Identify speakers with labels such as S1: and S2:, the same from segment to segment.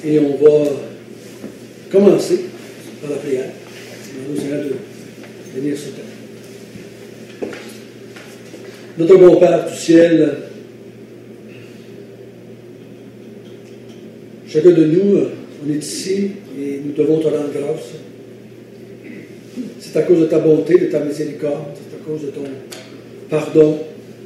S1: Et on va commencer par la prière. On va nous aider de venir ce temps. Notre bon Père du ciel, chacun de nous, on est ici et nous devons te rendre grâce. C'est à cause de ta bonté, de ta miséricorde, c'est à cause de ton pardon.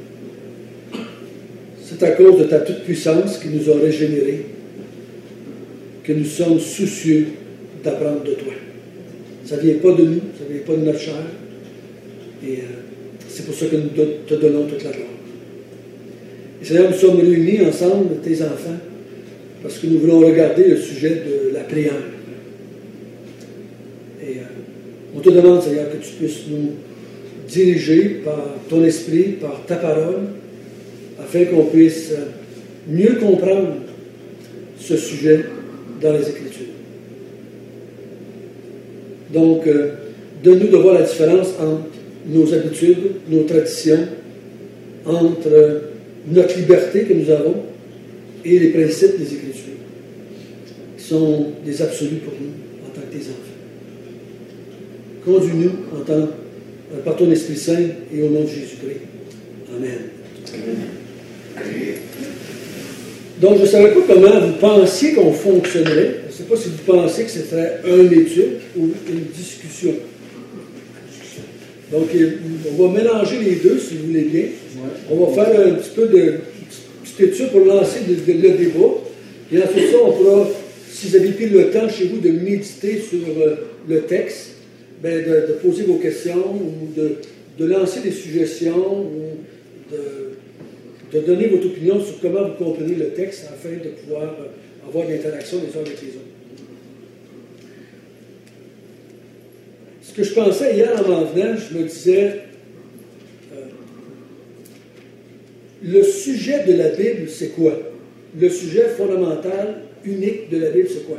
S1: C'est à cause de ta toute-puissance qui nous a régénérés, que nous sommes soucieux d'apprendre de toi. Ça ne vient pas de nous, ça ne vient pas de notre chair. Et c'est pour ça que nous te donnons toute la gloire. Et Seigneur, nous sommes réunis ensemble, tes enfants, parce que nous voulons regarder le sujet de la prière. Et on te demande, Seigneur, que tu puisses nous diriger par ton esprit, par ta parole, afin qu'on puisse mieux comprendre ce sujet dans les Écritures. Donc, donne-nous de voir la différence entre nos habitudes, nos traditions, entre notre liberté que nous avons et les principes des Écritures, qui sont des absolus pour nous en tant que tes enfants. Conduis-nous par ton Esprit Saint et au nom de Jésus-Christ. Amen. Donc, je ne savais pas comment vous pensiez qu'on fonctionnerait. Je ne sais pas si vous pensez que ce serait une étude ou une discussion. Donc, on va mélanger les deux, si vous voulez bien. On va faire un petit peu de petite étude pour lancer le débat. Et ensuite ça, on pourra, si vous avez pris le temps chez vous de méditer sur le texte, ben de poser vos questions ou de lancer des suggestions ou de donner votre opinion sur comment vous comprenez le texte afin de pouvoir avoir de l'interaction les uns avec les autres. Ce que je pensais hier en m'en venant, je me disais, le sujet de la Bible, c'est quoi? Le sujet fondamental, unique de la Bible, c'est quoi?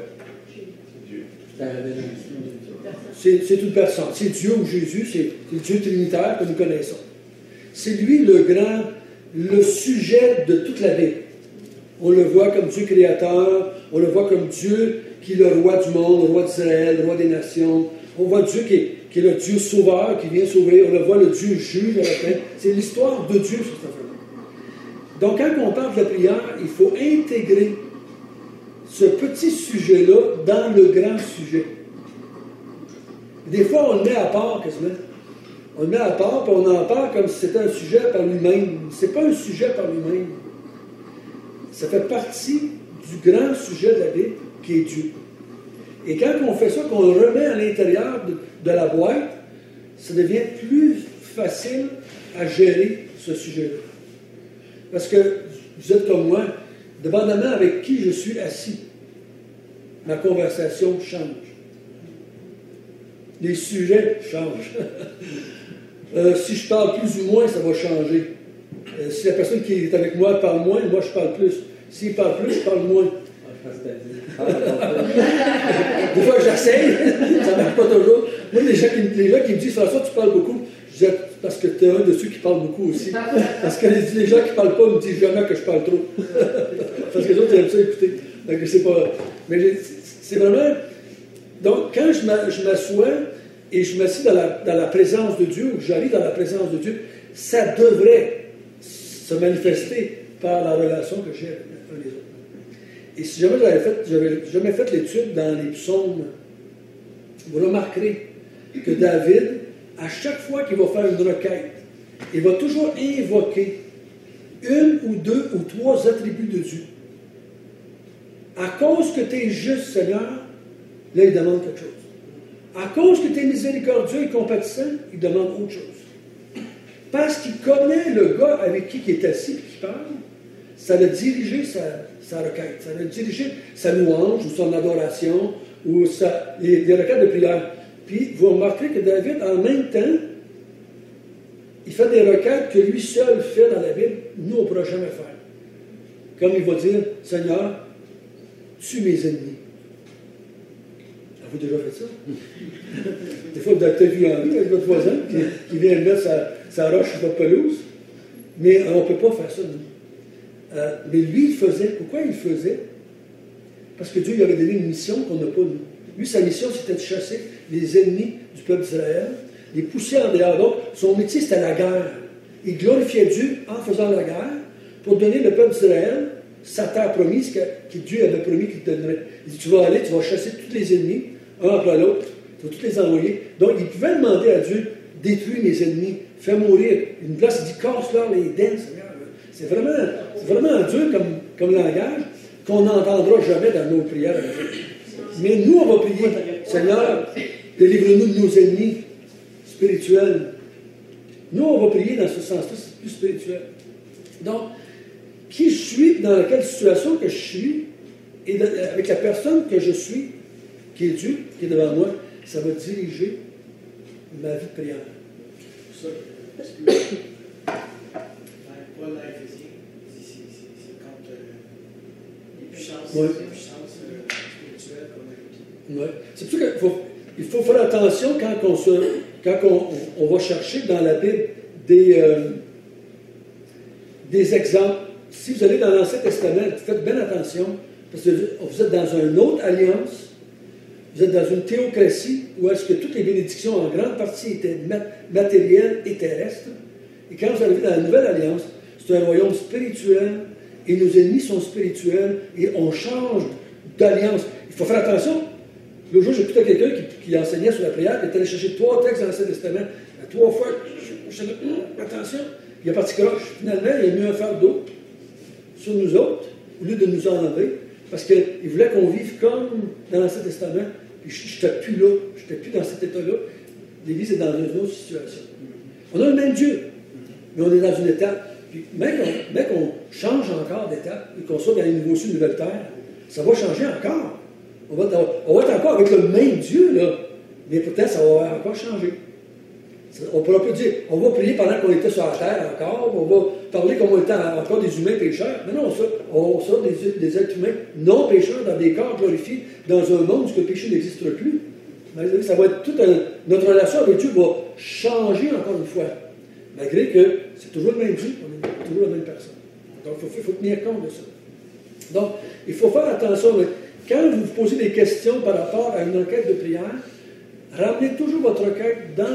S1: C'est une personne. C'est Dieu ou Jésus, c'est le Dieu trinitaire que nous connaissons. C'est lui le sujet de toute la Bible. On le voit comme Dieu créateur, on le voit comme Dieu qui est le roi du monde, le roi d'Israël, le roi des nations. On voit Dieu qui est le Dieu sauveur, qui vient sauver. On le voit le Dieu juge à la fin. C'est l'histoire de Dieu sur cette affaire. Donc, quand on parle de la prière, il faut intégrer ce petit sujet-là dans le grand sujet. Des fois, on le met à part quasiment. On le met à part, puis on en parle comme si c'était un sujet par lui-même. Ce n'est pas un sujet par lui-même. Ça fait partie du grand sujet de la Bible, qui est Dieu. Et quand on fait ça, qu'on le remet à l'intérieur de la boîte, ça devient plus facile à gérer ce sujet-là. Parce que vous êtes comme moi, dépendamment avec qui je suis assis, ma conversation change. Les sujets changent. Si je parle plus ou moins, ça va changer. Si la personne qui est avec moi parle moins, moi je parle plus. S'il parle plus, je parle moins. Des fois, j'essaye, ça ne marche pas toujours. Moi, les gens qui me disent, François, tu parles beaucoup. Je dis, parce que tu es un de ceux qui parlent beaucoup aussi. Parce que les gens qui ne parlent pas me disent jamais que je parle trop. Parce que les autres, ils aiment ça écouter. Donc, c'est pas. Mais c'est vraiment. Donc, quand je m'assois et je m'assis dans la présence de Dieu, ou j'arrive dans la présence de Dieu, ça devrait se manifester par la relation que j'ai avec les autres. Et si jamais j'avais jamais fait l'étude dans les psaumes, vous remarquerez que David, à chaque fois qu'il va faire une requête, il va toujours invoquer une ou deux ou trois attributs de Dieu. À cause que tu es juste, Seigneur, là, il demande quelque chose. À cause que tu es miséricordieux et compatissant, il demande autre chose. Parce qu'il connaît le gars avec qui il est assis et qui parle, ça l'a dirigé sa requête, ça l'a dirigé sa louange ou son adoration ou les requêtes de prière. Puis, vous remarquerez que David, en même temps, il fait des requêtes que lui seul fait dans la Bible, nous, on ne pourra jamais faire. Comme il va dire, Seigneur, tue mes ennemis. Avez-vous déjà fait ça? Des fois, vous avez peut-être vu en lui, avec votre voisin, qui vient mettre sa roche sur votre pelouse. Mais on ne peut pas faire ça, nous. Mais lui, il faisait. Pourquoi il faisait? parce que Dieu lui avait donné une mission qu'on n'a pas nous. Lui, sa mission, c'était de chasser les ennemis du peuple d'Israël, les pousser en dehors. Donc, son métier, c'était la guerre. Il glorifiait Dieu en faisant la guerre pour donner le peuple d'Israël sa terre promise que Dieu avait promis qu'il te donnerait. Il dit, tu vas aller, tu vas chasser tous les ennemis, un après l'autre, tu vas tous les envoyer. Donc, il pouvait demander à Dieu, détruis mes ennemis, fais mourir. Une place, il dit, casse-leur les dents, Seigneur. C'est vraiment dur comme langage qu'on n'entendra jamais dans nos prières. Mais nous, on va prier, Seigneur, délivre-nous de nos ennemis spirituels. Nous, on va prier dans ce sens-là, c'est plus spirituel. Donc, qui je suis, dans quelle situation que je suis, et avec la personne que je suis, qui est Dieu, qui est devant moi, ça va diriger ma vie de prière.
S2: C'est pour ça que, parce que Paul à Éphésiens, c'est contre les puissances spirituelles qu'on a.
S1: Ouais. C'est pour ça qu'il faut faire attention quand on va chercher dans la Bible des exemples. Si vous allez dans l'Ancien Testament, faites bien attention, parce que vous êtes dans une autre alliance, vous êtes dans une théocratie où est-ce que toutes les bénédictions en grande partie étaient matérielles et terrestres. Et quand vous arrivez dans la nouvelle alliance, c'est un royaume spirituel et nos ennemis sont spirituels et on change d'alliance. Il faut faire attention. L'autre jour, j'écoutais quelqu'un qui enseignait sur la prière, qui est allé chercher 3 textes dans l'Ancien Testament. 3 fois, je dis, attention, il a parti croche. Finalement, il a mis un fardeau sur nous autres, au lieu de nous enlever, parce qu'il voulait qu'on vive comme dans l'Ancien Testament. Puis je n'étais plus là, je n'étais plus dans cet état-là. L'Église est dans une autre situation. On a le même Dieu, mais on est dans une étape. Puis même qu'on change encore d'étape et qu'on soit dans les nouveaux cieux, une nouvelle terre, ça va changer encore. On va être encore avec le même Dieu, là, mais pourtant, ça va encore changer. On ne pourra plus dire, on va prier pendant qu'on était sur la terre encore, on va parler comme on était encore des humains pécheurs. Mais non, on sera des êtres humains non pécheurs dans des corps glorifiés, dans un monde où le péché n'existe plus. Ça va être notre relation avec Dieu va changer encore une fois. Malgré que c'est toujours le même Dieu, on est toujours la même personne. Donc, il faut tenir compte de ça. Donc, il faut faire attention. Quand vous vous posez des questions par rapport à une requête de prière, ramenez toujours votre requête dans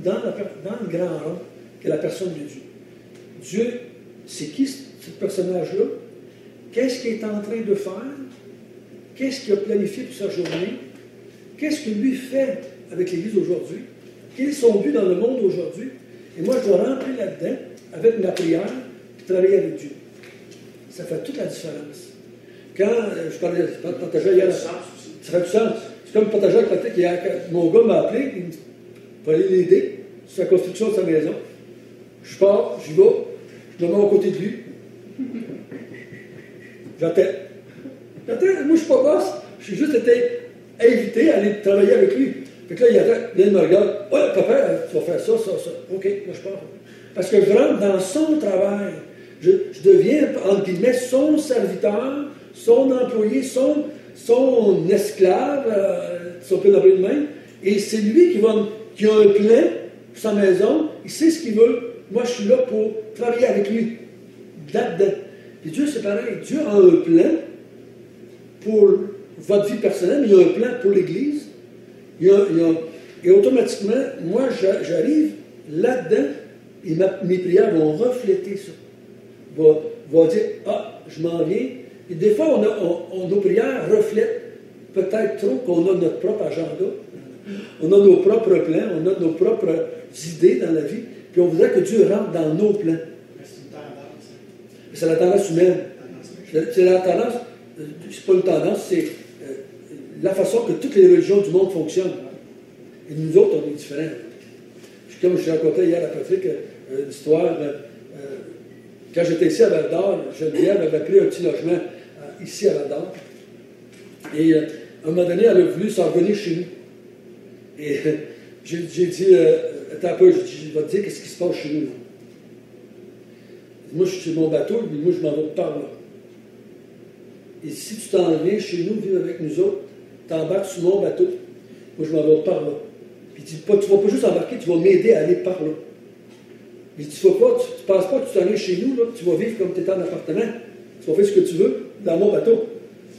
S1: le grand rond, qui est la personne de Dieu. Dieu, c'est qui ce personnage-là? Qu'est-ce qu'il est en train de faire? Qu'est-ce qu'il a planifié pour sa journée? Qu'est-ce qu'il lui fait avec l'Église aujourd'hui? Quel est son but dans le monde aujourd'hui? Et moi, je dois rentrer là-dedans avec ma prière et travailler avec Dieu. Ça fait toute la différence. Quand je partageais hier, ça fait du sens. C'est comme partager avec Patrick hier, mon gars m'a appelé, il va aller l'aider sur la construction de sa maison. Je pars, j'y vais, je me mets à côté de lui. J'attends. Moi, je ne suis pas boss, je suis juste été invité à aller travailler avec lui. Fait que là, il me regarde. Ouais, papa, tu vas faire ça, ça, ça. OK, moi, je pars. Parce que je rentre dans son travail. Je deviens, entre guillemets, son serviteur, son employé, son esclave, si on peut l'appeler de même. Et c'est lui qui a un plan pour sa maison. Il sait ce qu'il veut. Moi, je suis là pour travailler avec lui. Là-dedans. Et Dieu, c'est pareil. Dieu a un plan pour votre vie personnelle, mais il y a un plan pour l'Église. Et automatiquement, moi, j'arrive là-dedans et mes prières vont refléter ça. Va dire, je m'en viens. Et des fois, nos prières reflètent peut-être trop qu'on a notre propre agenda. On a nos propres plans, on a nos propres idées dans la vie. Puis on voudrait que Dieu rentre dans nos plans.
S2: C'est une tendance.
S1: C'est la tendance humaine. C'est la tendance, c'est pas une tendance, c'est la façon que toutes les religions du monde fonctionnent. Et nous autres, on est différents. Comme je racontais hier à Patrick, une histoire, quand j'étais ici à Val-d'Or, Geneviève avait pris un petit logement ici à Val-d'Or. Et à un moment donné, elle a voulu s'en revenir chez nous. Et j'ai dit, attends un peu, je vais te dire qu'est-ce qui se passe chez nous. Moi, je suis sur mon bateau, mais moi, je m'en vais par là. Et si tu t'en viens chez nous, vivre avec nous autres, t'embarques sur mon bateau, moi, je m'en vais par là. Puis tu ne vas pas juste embarquer, tu vas m'aider à aller par là. Mais tu ne penses pas que tu t'en viens chez nous, là, tu vas vivre comme tu étais en appartement. Tu vas faire ce que tu veux dans mon bateau.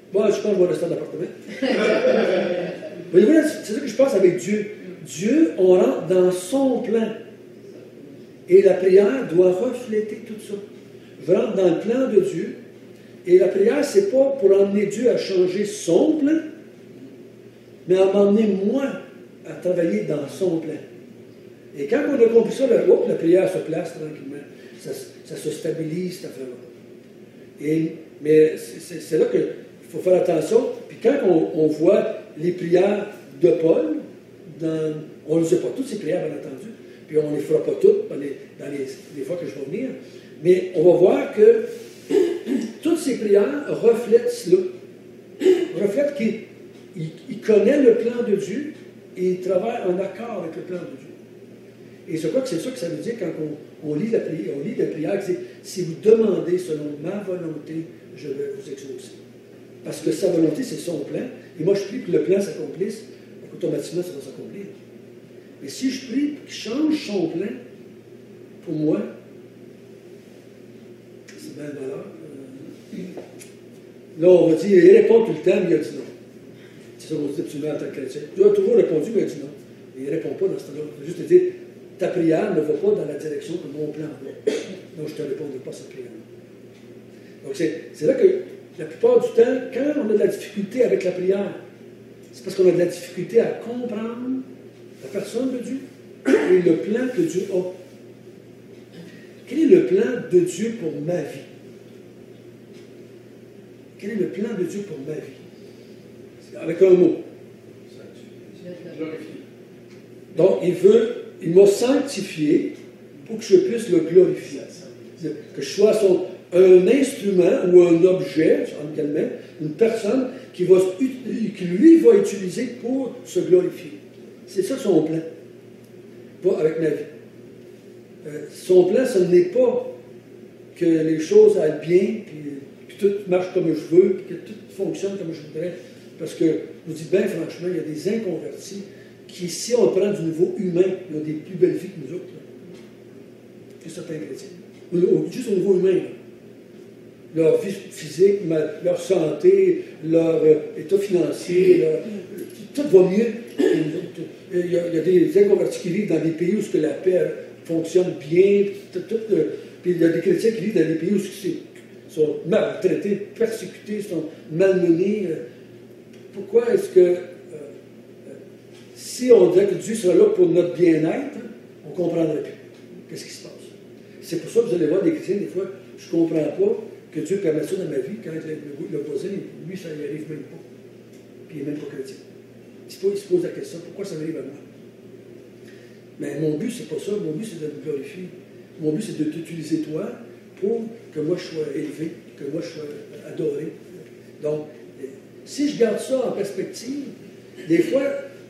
S1: Bon, je pense que je vais rester en appartement. Voyez-vous, c'est ça que je pense avec Dieu. Dieu, on rentre dans son plan. Et la prière doit refléter tout ça. Je rentre dans le plan de Dieu. Et la prière, ce n'est pas pour emmener Dieu à changer son plan, mais à m'emmener moi à travailler dans son plan. Et quand on a compris ça, la prière se place tranquillement. Ça se stabilise, cette affaire-là. Mais c'est là qu'il faut faire attention. Puis quand on voit les prières de Paul, on ne les a pas toutes, ces prières, bien entendu, puis on ne les fera pas toutes dans les fois que je vais venir, mais on va voir que toutes ces prières reflètent cela. Reflètent qu'il connaît le plan de Dieu et il travaille en accord avec le plan de Dieu. Et je crois que c'est ça que ça veut dire quand on lit la prière, c'est « Si vous demandez selon ma volonté, je vais vous exaucer. » Parce que sa volonté, c'est son plan. Et moi, je prie que le plan s'accomplisse, donc automatiquement, ça va s'accomplir. Mais si je prie qu'il change son plan, pour moi, c'est bien de valeur. Là, on va dire, il répond tout le temps, mais il a dit non. C'est ça qu'on dit absolument en tant que chrétien. Tu as toujours répondu, mais il a dit non. Et il ne répond pas dans ce temps-là. Il faut juste te dire, ta prière ne va pas dans la direction que mon plan va. Donc, je ne te répondrai pas à cette prière. Donc, c'est là que, la plupart du temps, quand on a de la difficulté avec la prière, c'est parce qu'on a de la difficulté à comprendre la personne de Dieu et le plan que Dieu a. Quel est le plan de Dieu pour ma vie? Quel est le plan de Dieu pour ma vie? Avec un mot. Donc, il m'a sanctifié pour que je puisse le glorifier. Que je sois un instrument ou un objet, en guillemets, une personne qui lui va utiliser pour se glorifier. C'est ça son plan. Pas avec ma vie. Son plan, ce n'est pas que les choses aillent bien, puis tout marche comme je veux, puis que tout fonctionne comme je voudrais. Parce que, je vous dis bien franchement, il y a des inconvertis qui, si on prend du niveau humain, ils ont des plus belles vies que nous autres, là, que certains chrétiens. Juste au niveau humain. Là. Leur vie physique, leur santé, leur état financier, tout va mieux. Il y a des inconvertis qui vivent dans des pays où la paix fonctionne bien, puis il y a des chrétiens qui vivent dans des pays où ils sont maltraités, persécutés, sont malmenés. Pourquoi est-ce que, si on disait que Dieu serait là pour notre bien-être, on ne comprendrait plus qu'est-ce qui se passe. C'est pour ça que vous allez voir des chrétiens, des fois, je ne comprends pas que Dieu permette ça dans ma vie, quand le voisin, lui, ça n'y arrive même pas. Puis il n'est même pas chrétien. Il se pose la question, pourquoi ça m'arrive à moi? Mais mon but, c'est pas ça. Mon but, c'est de me glorifier. Mon but, c'est de t'utiliser toi pour que moi, je sois élevé, que moi, je sois adoré. Donc, si je garde ça en perspective, des fois,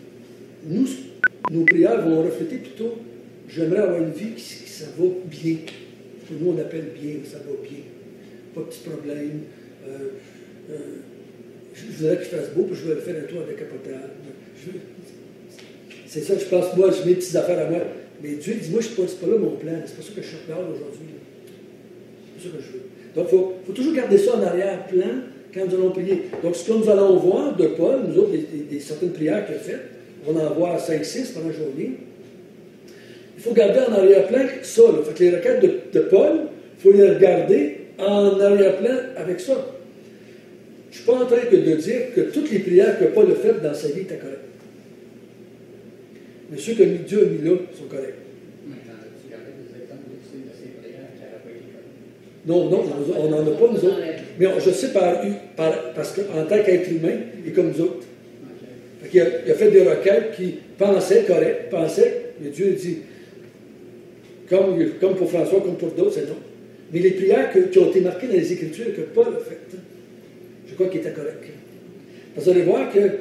S1: nos prières vont refléter plutôt, j'aimerais avoir une vie qui ça va bien. Que nous, on appelle bien, ça va bien. Pas de petits problèmes. Je voudrais qu'il fasse beau, puis je vais faire un tour avec décapotable. C'est ça que je pense, moi, j'ai mes petites affaires à moi. Mais Dieu dit, moi, c'est pas là mon plan. C'est pas ça que je cherche aujourd'hui. C'est pas ça que je veux. Donc, il faut toujours garder ça en arrière-plan quand nous allons prier. Donc, ce que nous allons voir de Paul, nous autres, certaines prières qu'il a faites, on va en voir 5-6 pendant la journée. Il faut garder en arrière-plan ça. Là. Fait que les requêtes de Paul, il faut les regarder en arrière-plan avec ça. Je ne suis pas en train de dire que toutes les prières que Paul a faites dans sa vie étaient correctes. Mais ceux que Dieu a mis là sont corrects. Non, on n'en a pas, nous autres. Mais je sais parce qu'en tant qu'être humain, il est comme nous autres. Il a fait des requêtes qui pensaient correctes, mais Dieu dit, comme pour François, comme pour d'autres, c'est non. Mais les prières qui ont été marquées dans les Écritures que Paul a faites, je crois qu'ils étaient corrects. Parce que vous allez voir que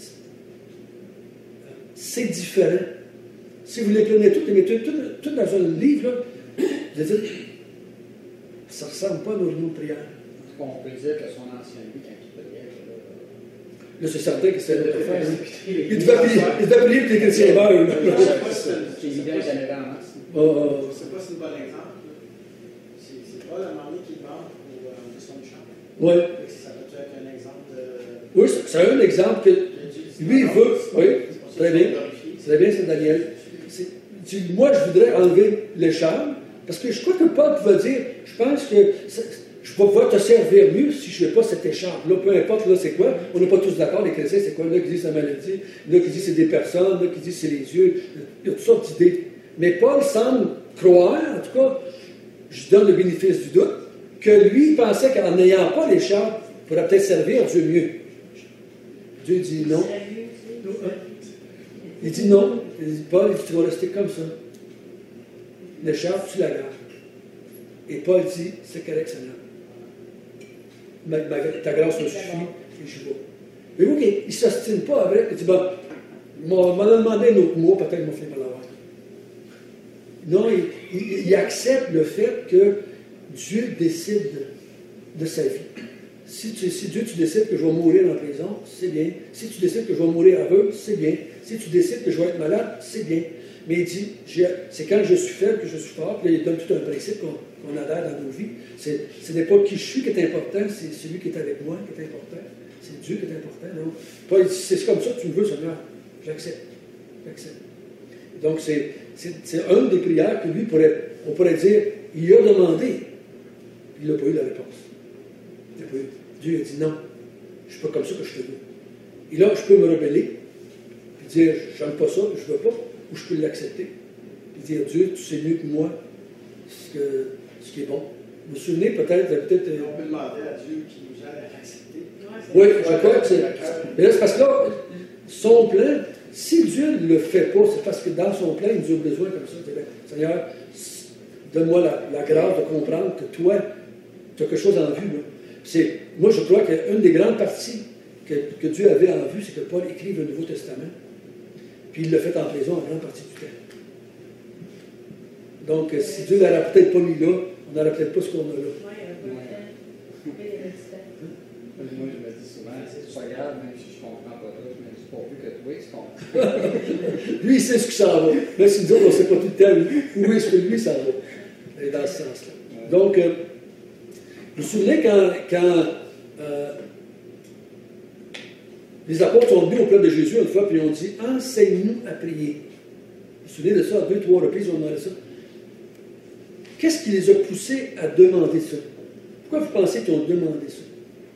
S1: c'est différent. Si vous les prenez toutes, les mettez toutes dans un livre, là, vous allez dire, ça ne ressemble pas à nos prières.
S3: On peut dire que son ancien vie, quand il priait,
S1: là, c'est certain que c'était notre affaire. Il devait prier pour les chrétiens meurent.
S3: C'est évident qu'il y en avait en masse.
S2: Je ne sais pas si c'est un bon exemple. C'est pas la mariée qui meurt pour son chant.
S1: Oui.
S2: Ça peut être un exemple de
S1: Oui, c'est un exemple que lui, il veut. Oui, très bien. Très bien, c'est Daniel. Moi, je voudrais enlever l'écharpe, parce que je crois que Paul pouvait dire, je pense que je vais pouvoir te servir mieux si je n'ai pas cette écharpe-là. Peu importe, là, c'est quoi. On n'est pas tous d'accord, les chrétiens, c'est quoi. Il y en a qui disent c'est la maladie, il y en a qui disent c'est des personnes, il y en a qui disent c'est les yeux. Il y a toutes sortes d'idées. Mais Paul semble croire, en tout cas, je donne le bénéfice du doute, que lui pensait qu'en n'ayant pas l'écharpe, il pourrait peut-être servir Dieu mieux. Dieu dit non. Il dit non. Il dit, Paul, tu vas rester comme ça. L'écharpe, tu la gardes. Et Paul dit, c'est correct, Seigneur. Ta grâce me suffit et je vais. Mais vous, il ne s'ostine pas avec. Il dit, bon, il m'a demandé un autre mot, peut-être qu'il m'a fait mal l'avoir. Non, il accepte le fait que Dieu décide de sa vie. Si Dieu, tu décides que je vais mourir en prison, c'est bien. Si tu décides que je vais mourir aveugle, c'est bien. Si tu décides que je vais être malade, c'est bien. Mais il dit, c'est quand je suis faible que je suis fort. Puis là, il donne tout un principe qu'on adhère dans nos vies. Ce n'est pas qui je suis qui est important, c'est celui qui est avec moi qui est important. C'est Dieu qui est important. Non? Paul dit, c'est comme ça que tu me veux, Seigneur. J'accepte. Donc, c'est une des prières que lui, on pourrait dire, il a demandé. Il n'a pas eu la réponse. Il n'a pas eu. Dieu a dit non. Je ne suis pas comme ça que je te veux. Et là, je peux me rebeller, puis dire, j'aime pas ça, je ne veux pas, ou je peux l'accepter. Puis dire, Dieu, tu sais mieux que moi ce qui est bon. Vous vous souvenez peut-être.
S2: On peut demander à Dieu qui nous aide à accepter.
S1: Oui, je crois que c'est. Mais là, c'est parce que là, son plan, si Dieu ne le fait pas, c'est parce que dans son plan, il nous a besoin comme ça. Seigneur, donne-moi la grâce de comprendre que toi, tu as quelque chose en vue. Moi, je crois qu'une des grandes parties que Dieu avait en vue, c'est que Paul écrive le Nouveau Testament. Puis il l'a fait en prison en grande partie du temps. Donc, si Dieu ne l'aurait peut-être pas mis là, on n'aurait peut-être pas ce qu'on a là.
S3: Moi, je me dis souvent, c'est pas grave, même si je ne comprends pas tout, mais c'est pourvu que toi, tu comprends.
S1: Lui, il sait ce que ça va. Même si nous autres, on ne sait pas tout le temps où est-ce que lui, ça va. Et dans ce sens-là. Donc, vous vous souvenez quand les apôtres sont venus auprès de Jésus une fois, puis ils ont dit, enseigne-nous à prier. Vous vous souvenez de ça, à 2, 3 reprises, on demandé ça. Qu'est-ce qui les a poussés à demander ça? Pourquoi vous pensez qu'ils ont demandé ça?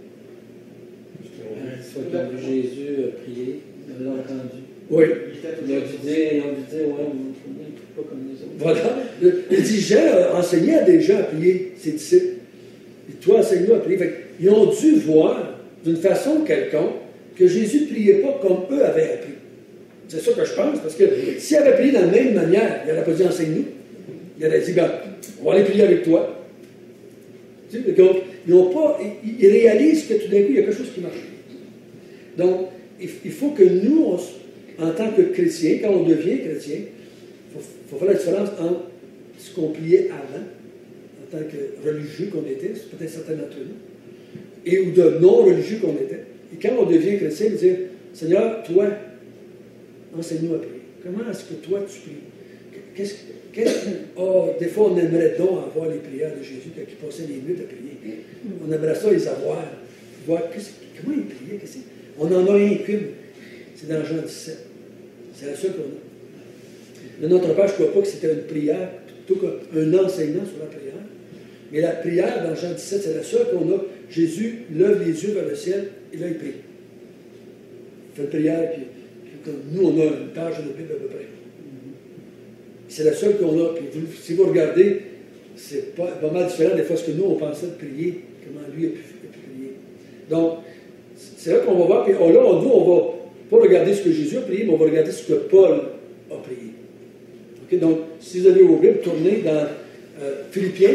S4: Quand Jésus a prié, ils l'ont entendu.
S1: Oui.
S4: Ils ont dû dire, ouais, on ne prie pas comme les autres.
S1: Voilà. Il dit, Jean a enseigné à des gens à prier, ses disciples. Et toi, enseigne-nous à prier. Ils ont dû voir, d'une façon quelconque, que Jésus ne priait pas comme eux avaient appris. C'est ça que je pense, parce que s'ils avaient prié de la même manière, il n'aurait pas dit enseigne-nous. Il aurait dit, on va aller prier avec toi. Donc, ils réalisent que tout d'un coup, il y a quelque chose qui marche. Donc, il faut que nous, en tant que chrétiens, quand on devient chrétien, il faut faire la différence entre ce qu'on priait avant, en tant que religieux qu'on était, c'est peut-être certains d'entre nous, ou de non-religieux qu'on était. Et quand on devient chrétien, il dire, Seigneur, toi, enseigne-nous à prier. Comment est-ce que toi, tu pries? Des fois, on aimerait donc avoir les prières de Jésus quand il passait les minutes à prier. On aimerait ça les avoir. Voir comment il priait. On en a qu'une. C'est dans Jean 17. C'est la seule qu'on a. De notre part, je ne crois pas que c'était une prière, plutôt qu'un enseignement sur la prière. Mais la prière dans Jean 17, c'est la seule qu'on a. Jésus lève les yeux vers le ciel et là, il prie. Il fait une prière, puis comme nous, on a une page de la Bible à peu près. C'est la seule qu'on a. Puis si vous regardez, c'est pas mal différent des fois ce que nous, on pensait de prier, comment lui a pu prier. Donc, c'est là qu'on va voir. Puis là, on va pas regarder ce que Jésus a prié, mais on va regarder ce que Paul a prié. Okay? Donc, si vous avez ouvert, tournez dans Philippiens.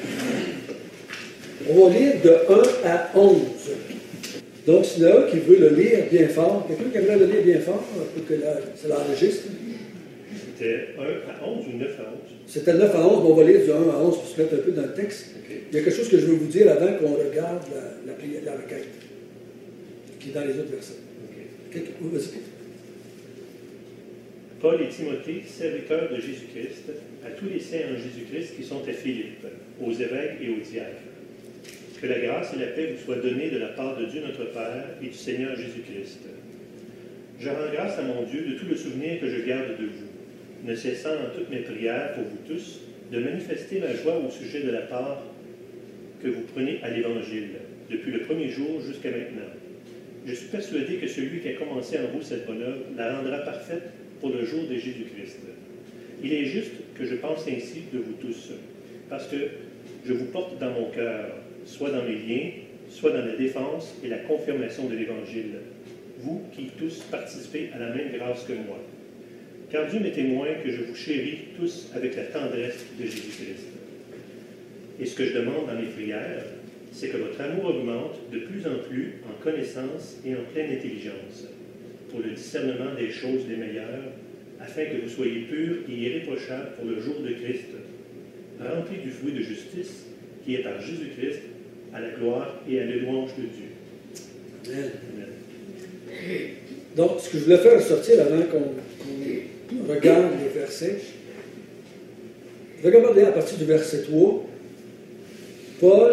S1: On va lire de 1 à 11. Donc, s'il y en a un qui veut le lire bien fort, quelqu'un qui aimerait le lire bien fort, pour que ça l'enregistre.
S5: C'était 1 à 11 ou 9 à 11?
S1: C'était 9 à 11, mais on va lire du 1 à 11 pour se mettre un peu dans le texte. Okay. Il y a quelque chose que je veux vous dire avant qu'on regarde la requête, qui est dans les autres versets. Okay. Vas-y.
S5: Paul et Timothée, serviteurs de Jésus-Christ, à tous les saints en Jésus-Christ qui sont à Philippe, aux évêques et aux diacres. Que la grâce et la paix vous soient données de la part de Dieu notre Père et du Seigneur Jésus-Christ. Je rends grâce à mon Dieu de tout le souvenir que je garde de vous, ne cessant en toutes mes prières pour vous tous de manifester ma joie au sujet de la part que vous prenez à l'Évangile, depuis le premier jour jusqu'à maintenant. Je suis persuadé que celui qui a commencé en vous cette bonne œuvre la rendra parfaite pour le jour de Jésus-Christ. Il est juste que je pense ainsi de vous tous, parce que je vous porte dans mon cœur, soit dans mes liens, soit dans la défense et la confirmation de l'Évangile, vous qui tous participez à la même grâce que moi. Car Dieu m'est témoin que je vous chéris tous avec la tendresse de Jésus-Christ. Et ce que je demande dans mes prières, c'est que votre amour augmente de plus en plus en connaissance et en pleine intelligence, pour le discernement des choses les meilleures, afin que vous soyez purs et irréprochables pour le jour de Christ, remplis du fruit de justice, qui est par Jésus-Christ, à la gloire et à la louange de Dieu.
S1: Amen. Amen. Donc, ce que je voulais faire ressortir avant qu'on regarde les versets, je vais regarder à partir du verset 3, Paul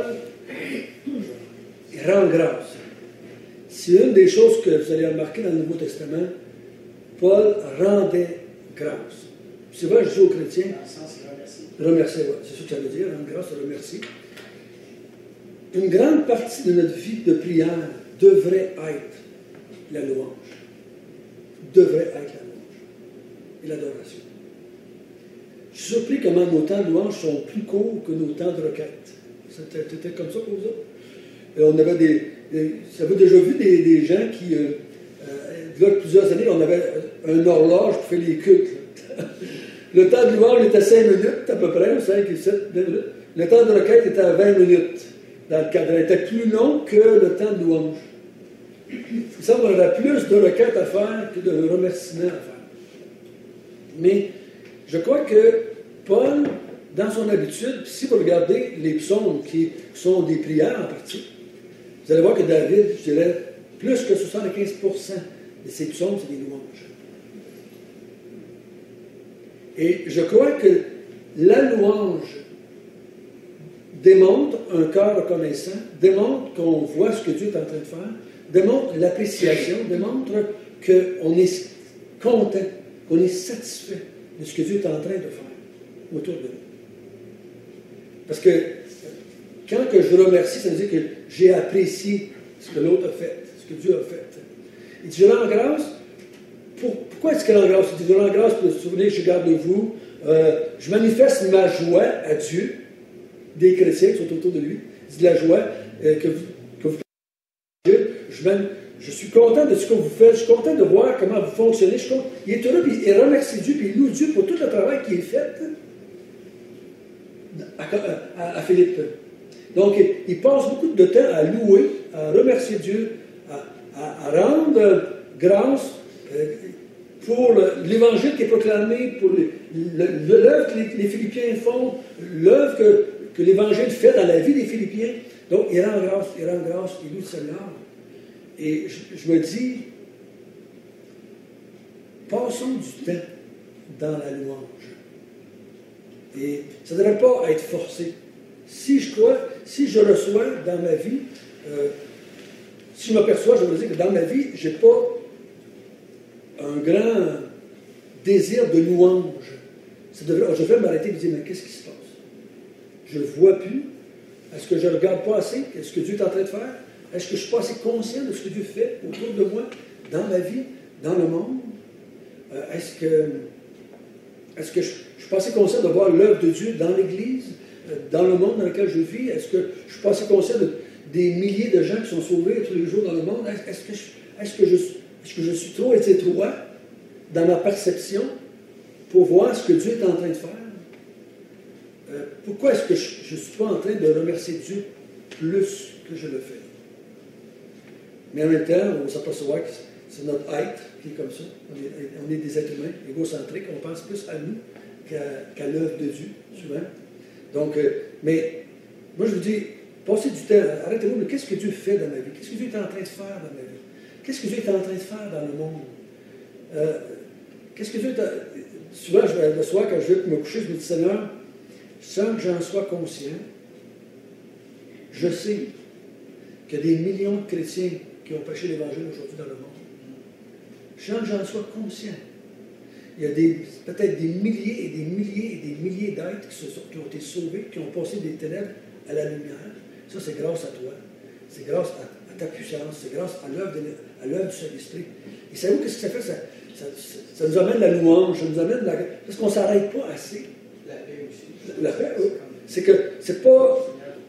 S1: rend grâce. C'est une des choses que vous allez remarquer dans le Nouveau Testament, Paul rendait grâce. C'est vrai, je dis aux chrétiens,
S2: Dans le sens de remercier.
S1: remercier, ouais, c'est ce que ça veut dire, rendre grâce, remercier. Une grande partie de notre vie de prière devrait être la louange. Devrait être la louange et l'adoration. Je suis surpris comment nos temps de louange sont plus courts que nos temps de requête. C'était comme ça pour vous autres? On avait ça vous déjà vu des gens qui, là, plusieurs années, on avait un horloge pour faire les cultes. Le temps de louange était à 5 minutes, à peu près, 5 et 7 minutes. Le temps de requête était à 20 minutes. Dans le cadre, il était plus long que le temps de louange. Ça, on aurait plus de requêtes à faire que de remerciements à faire. Mais je crois que Paul, dans son habitude, si vous regardez les psaumes qui sont des prières en partie, vous allez voir que David, je dirais, plus que 75% de ses psaumes, c'est des louanges. Et je crois que la louange démontre un cœur reconnaissant, démontre qu'on voit ce que Dieu est en train de faire, démontre l'appréciation, démontre qu'on est content, qu'on est satisfait de ce que Dieu est en train de faire autour de nous. Parce que quand que je remercie, ça veut dire que j'ai apprécié ce que l'autre a fait, ce que Dieu a fait. Il dit, je rends grâce. Pourquoi est-ce qu'il rend grâce? Il dit, je rends grâce pour le souvenir que je garde de vous. Je manifeste ma joie à Dieu, des chrétiens qui sont autour de lui. Il dit, la joie que vous je suis content de ce que vous faites, je suis content de voir comment vous fonctionnez. Il est heureux, puis il remercie Dieu, puis il loue Dieu pour tout le travail qui est fait à Philippe. Donc, il passe beaucoup de temps à louer, à remercier Dieu, à rendre grâce pour l'évangile qui est proclamé, pour l'œuvre que les Philippiens font, l'œuvre que l'évangile fait dans la vie des Philippiens. Donc, il rend grâce, il loue le Seigneur. Et je me dis, passons du temps dans la louange. Et ça ne devrait pas être forcé. Si je reçois dans ma vie, si je m'aperçois, je veux dire que dans ma vie, je n'ai pas un grand désir de louange. Je devrais m'arrêter et me dire, mais qu'est-ce qui se passe? Je ne vois plus. Est-ce que je ne regarde pas assez? Qu'est-ce que Dieu est en train de faire? Est-ce que je ne suis pas assez conscient de ce que Dieu fait autour de moi, dans ma vie, dans le monde? Est-ce que je ne suis pas assez conscient de voir l'œuvre de Dieu dans l'Église, dans le monde dans lequel je vis? Est-ce que je ne suis pas assez conscient des milliers de gens qui sont sauvés tous les jours dans le monde? Est-ce que je suis trop étroit dans ma perception pour voir ce que Dieu est en train de faire? Pourquoi est-ce que je ne suis pas en train de remercier Dieu plus que je le fais? Mais en même temps, on s'aperçoit que c'est notre être qui est comme ça. On est des êtres humains, égocentriques. On pense plus à nous qu'à l'œuvre de Dieu, souvent. Donc, mais moi, je vous dis, passez du temps, arrêtez-vous, mais qu'est-ce que Dieu fait dans ma vie? Qu'est-ce que Dieu est en train de faire dans ma vie? Qu'est-ce que Dieu est en train de faire dans le monde? Qu'est-ce que Dieu est en... Souvent, le soir, quand je vais me coucher, je me dis, Seigneur, sans que j'en sois conscient, Je sais qu'il y a des millions de chrétiens qui ont prêché l'Évangile aujourd'hui dans le monde. Sans que j'en sois conscient. Il y a peut-être des milliers et des milliers et des milliers d'êtres qui ont été sauvés, qui ont passé des ténèbres à la lumière. Ça, c'est grâce à toi. C'est grâce à ta puissance. C'est grâce à l'œuvre du Saint-Esprit. Et savez-vous qu'est-ce que ça fait? Ça nous amène la louange, ça nous amène la... Parce qu'on ne s'arrête pas assez.
S2: La paix aussi.
S1: La paix, oui. C'est que c'est pas...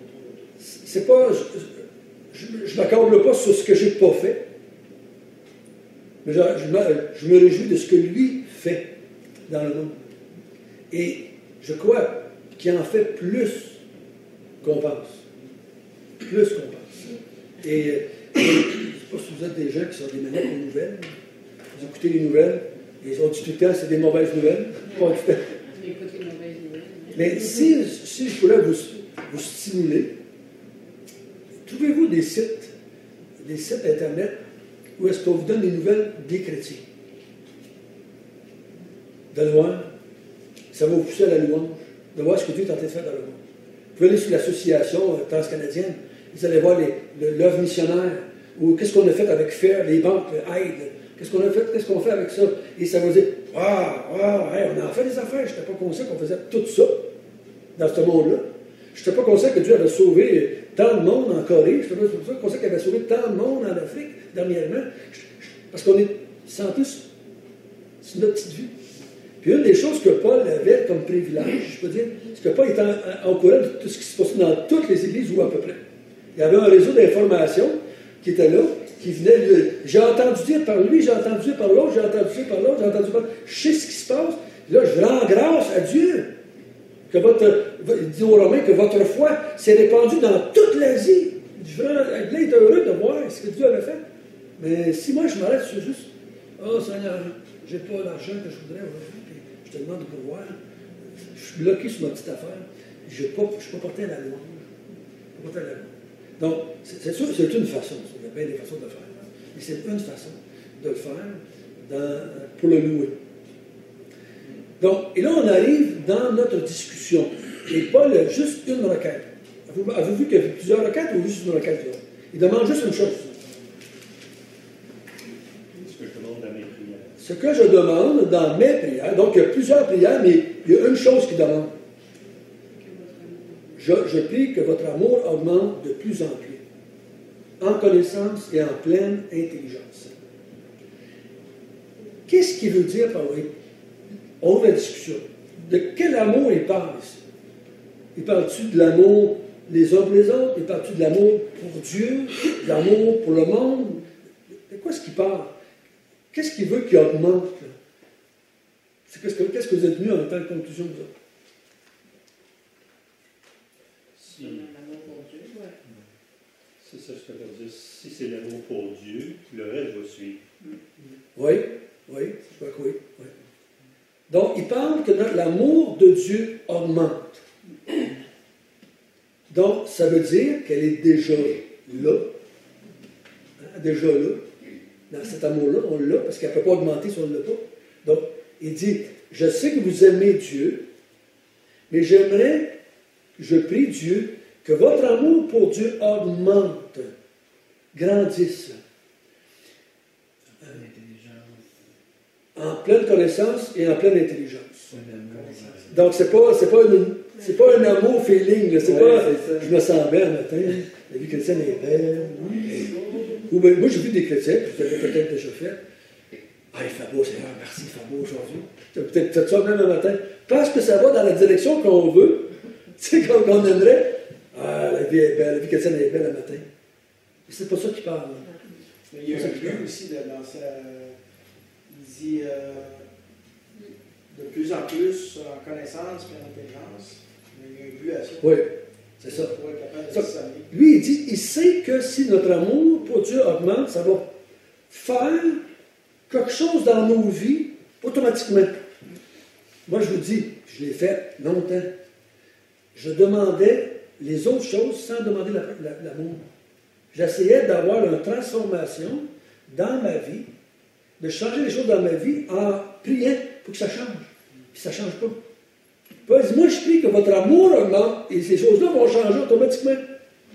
S1: Je ne m'accorde pas sur ce que je n'ai pas fait. Mais je me réjouis de ce que lui fait dans le monde. Et je crois qu'il en fait plus qu'on pense. Plus qu'on pense. Et je ne sais pas si vous êtes des gens qui sont des manettes aux nouvelles. Vous écoutez les nouvelles, et ils ont dit tout le temps c'est des mauvaises nouvelles. Pas tout le temps.
S6: J'écoute les mauvaises nouvelles.
S1: Mais si je voulais vous stimuler, trouvez-vous des sites Internet où est-ce qu'on vous donne des nouvelles des chrétiens. De loin, ça va vous pousser à la louange, de voir ce que Dieu est en train de faire dans le monde. Vous pouvez aller sur l'association transcanadienne, vous allez voir l'œuvre missionnaire, ou qu'est-ce qu'on a fait avec FAIR, les banques, aide, qu'est-ce qu'on fait avec ça? Et ça va vous dire, hey, on a fait des affaires, je n'étais pas conscient qu'on faisait tout ça dans ce monde-là. Je n'étais pas conscient que Dieu avait sauvé tant de monde en Corée, je n'étais pas conscient qu'il avait sauvé tant de monde en Afrique dernièrement, parce qu'on est sans tous sur notre petite vie. Puis une des choses que Paul avait comme privilège, je peux dire, c'est que Paul était au courant de tout ce qui se passait dans toutes les églises, ou à peu près. Il y avait un réseau d'information qui était là, qui venait de... J'ai entendu dire par lui, j'ai entendu dire par l'autre, j'ai entendu dire par l'autre, j'ai entendu par... Je sais ce qui se passe. Là, je rends grâce à Dieu. Il dit aux Romains que votre foi s'est répandue dans toute l'Asie. Là, il est heureux de voir ce que Dieu avait fait. Mais si moi, je m'arrête sur juste, oh Seigneur, j'ai pas l'argent que je voudrais aujourd'hui, puis je te demande de pouvoir. Je suis bloqué sur ma petite affaire. Je ne suis pas porté à la louange. Donc, c'est sûr que c'est une façon. Il y a bien des façons de le faire. Mais c'est une façon de le faire pour le louer. Donc, et là, on arrive dans notre discussion. Et Paul a juste une requête. Avez-vous vu qu'il y avait plusieurs requêtes ou juste une requête? Il demande juste une chose.
S5: Ce que je demande dans mes prières.
S1: Ce que je demande dans mes prières, donc il y a plusieurs prières, mais il y a une chose qu'il demande. Je prie que votre amour augmente de plus en plus, en connaissance et en pleine intelligence. Qu'est-ce qu'il veut dire par là? On ouvre la discussion. De quel amour il parle ici? Il parle-tu de l'amour les uns pour les autres? Il parle-tu de l'amour pour Dieu? De l'amour pour le monde? De quoi est-ce qu'il parle? Qu'est-ce qu'il veut qu'il augmente? Qu'est-ce que vous êtes venu en tant que conclusion de ça?
S6: L'amour pour Dieu, ouais.
S5: C'est ça ce que je veux dire. Si c'est l'amour pour Dieu, le reste va suivre.
S1: Oui, je crois que oui. Donc, il parle que l'amour de Dieu augmente. Donc, ça veut dire qu'elle est déjà là. Déjà là. Dans cet amour-là, on l'a, parce qu'elle ne peut pas augmenter si on ne l'a pas. Donc, il dit, je sais que vous aimez Dieu, mais je prie Dieu, que votre amour pour Dieu augmente, grandisse. En pleine connaissance et en pleine intelligence. Donc, c'est pas un amour feeling. Là. C'est pas je me sens bien le matin, la vie chrétienne est belle. Ou bien, moi, j'ai vu des chrétiens, que vous avez peut-être déjà fait. Ah, il fait beau, Seigneur, merci, il fait beau aujourd'hui. Tu as peut-être fait ça même le matin. Parce que ça va dans la direction qu'on veut. Tu sais, qu'on aimerait. Ah, la vie est belle, la vie chrétienne est belle le matin. Et c'est pas ça qu'il parle.
S2: Mais il y a un but aussi dans sa. Il dit de plus en plus en connaissance et en intelligence. Mais il y a un but à ça.
S1: Oui, c'est ça.
S2: Pour être capable de
S1: Ça, lui, il dit, il sait que si notre amour pour Dieu augmente, ça va faire quelque chose dans nos vies automatiquement. Moi, je vous dis, je l'ai fait longtemps. Je demandais les autres choses sans demander l'amour. J'essayais d'avoir une transformation dans ma vie, de changer les choses dans ma vie en priant pour que ça change. Puis ça ne change pas. Paul dit, moi je prie que votre amour augmente et ces choses-là vont changer automatiquement.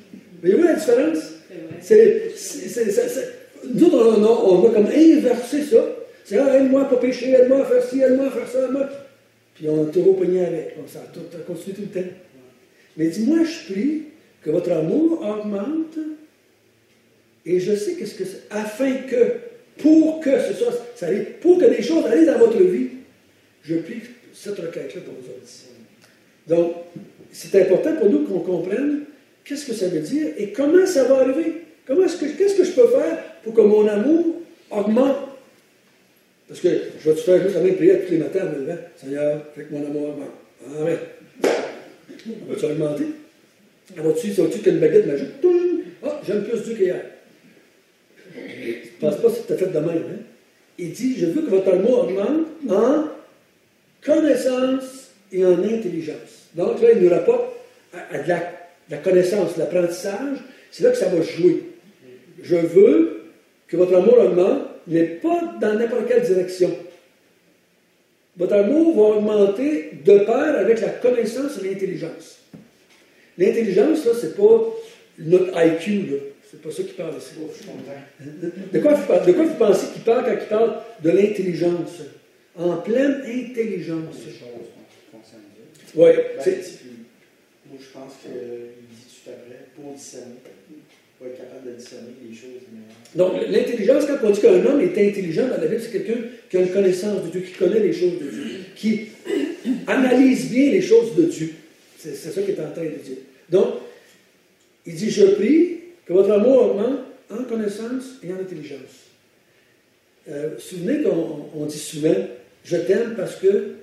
S1: Voyez-vous la différence?
S6: C'est
S1: Nous autres, on a comme inversé ça. C'est aide-moi à ne pas pécher, aide-moi à faire ci, aide-moi à faire ça, aide-moi. Puis on a toujours pogné avec. Ça a continué tout le temps. Mais dis-moi, je prie que votre amour augmente. Et je sais qu'est-ce que c'est. Afin que, pour que ce soit, ça arrive, pour que des choses arrivent dans votre vie, je prie cette requête-là pour vous autres. Donc, c'est important pour nous qu'on comprenne qu'est-ce que ça veut dire et comment ça va arriver. Qu'est-ce que je peux faire pour que mon amour augmente? Parce que je vais te faire juste la même prière tous les matins en me levant. Seigneur, fais que mon amour augmente. Amen. Va-tu augmenter? Va-tu qu'une baguette magique? Ah, j'aime plus Dieu qu'hier. Je ne pense pas que c'est tout à fait de même. Hein? Il dit, je veux que votre amour augmente en connaissance et en intelligence. Donc là, il nous rapporte à de la connaissance, de l'apprentissage. C'est là que ça va jouer. Je veux que votre amour augmente, mais pas dans n'importe quelle direction. Votre amour va augmenter de pair avec la connaissance et l'intelligence. L'intelligence, là, c'est pas notre IQ, là. C'est pas ça qu'il parle ici. De quoi vous pensez qu'il parle quand il parle de l'intelligence? En pleine intelligence. Oui.
S2: Moi, je pense qu'il dit tout après, pour discerner. Pour être capable de discerner les choses.
S1: Donc, l'intelligence, quand on dit qu'un homme est intelligent dans la Bible, c'est quelqu'un qui a une connaissance de Dieu, qui connaît les choses de Dieu, qui analyse bien les choses de Dieu. C'est ça qu'il est en train de dire. Donc, il dit, je prie que votre amour augmente en connaissance et en intelligence. Souvenez qu'on dit souvent, je t'aime parce que...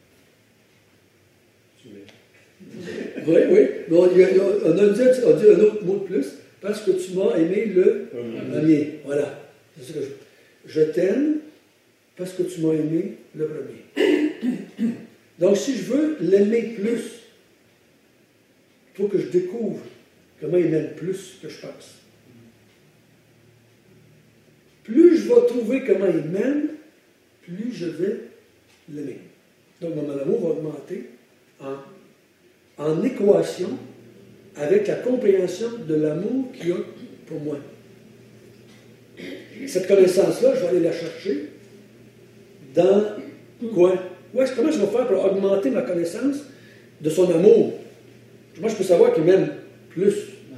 S1: Oui. Bon, on a dit un autre mot de plus. Parce que tu m'as aimé le premier. Voilà. C'est ça que je t'aime parce que tu m'as aimé le premier. Donc, si je veux l'aimer plus, il faut que je découvre comment il m'aime plus que je pense. Plus je vais trouver comment il m'aime, plus je vais l'aimer. Donc, mon amour va augmenter en équation avec la compréhension de l'amour qu'il y a pour moi. Cette connaissance-là, je vais aller la chercher dans quoi? Comment je vais faire pour augmenter ma connaissance de son amour? Moi, je peux savoir qu'il m'aime plus.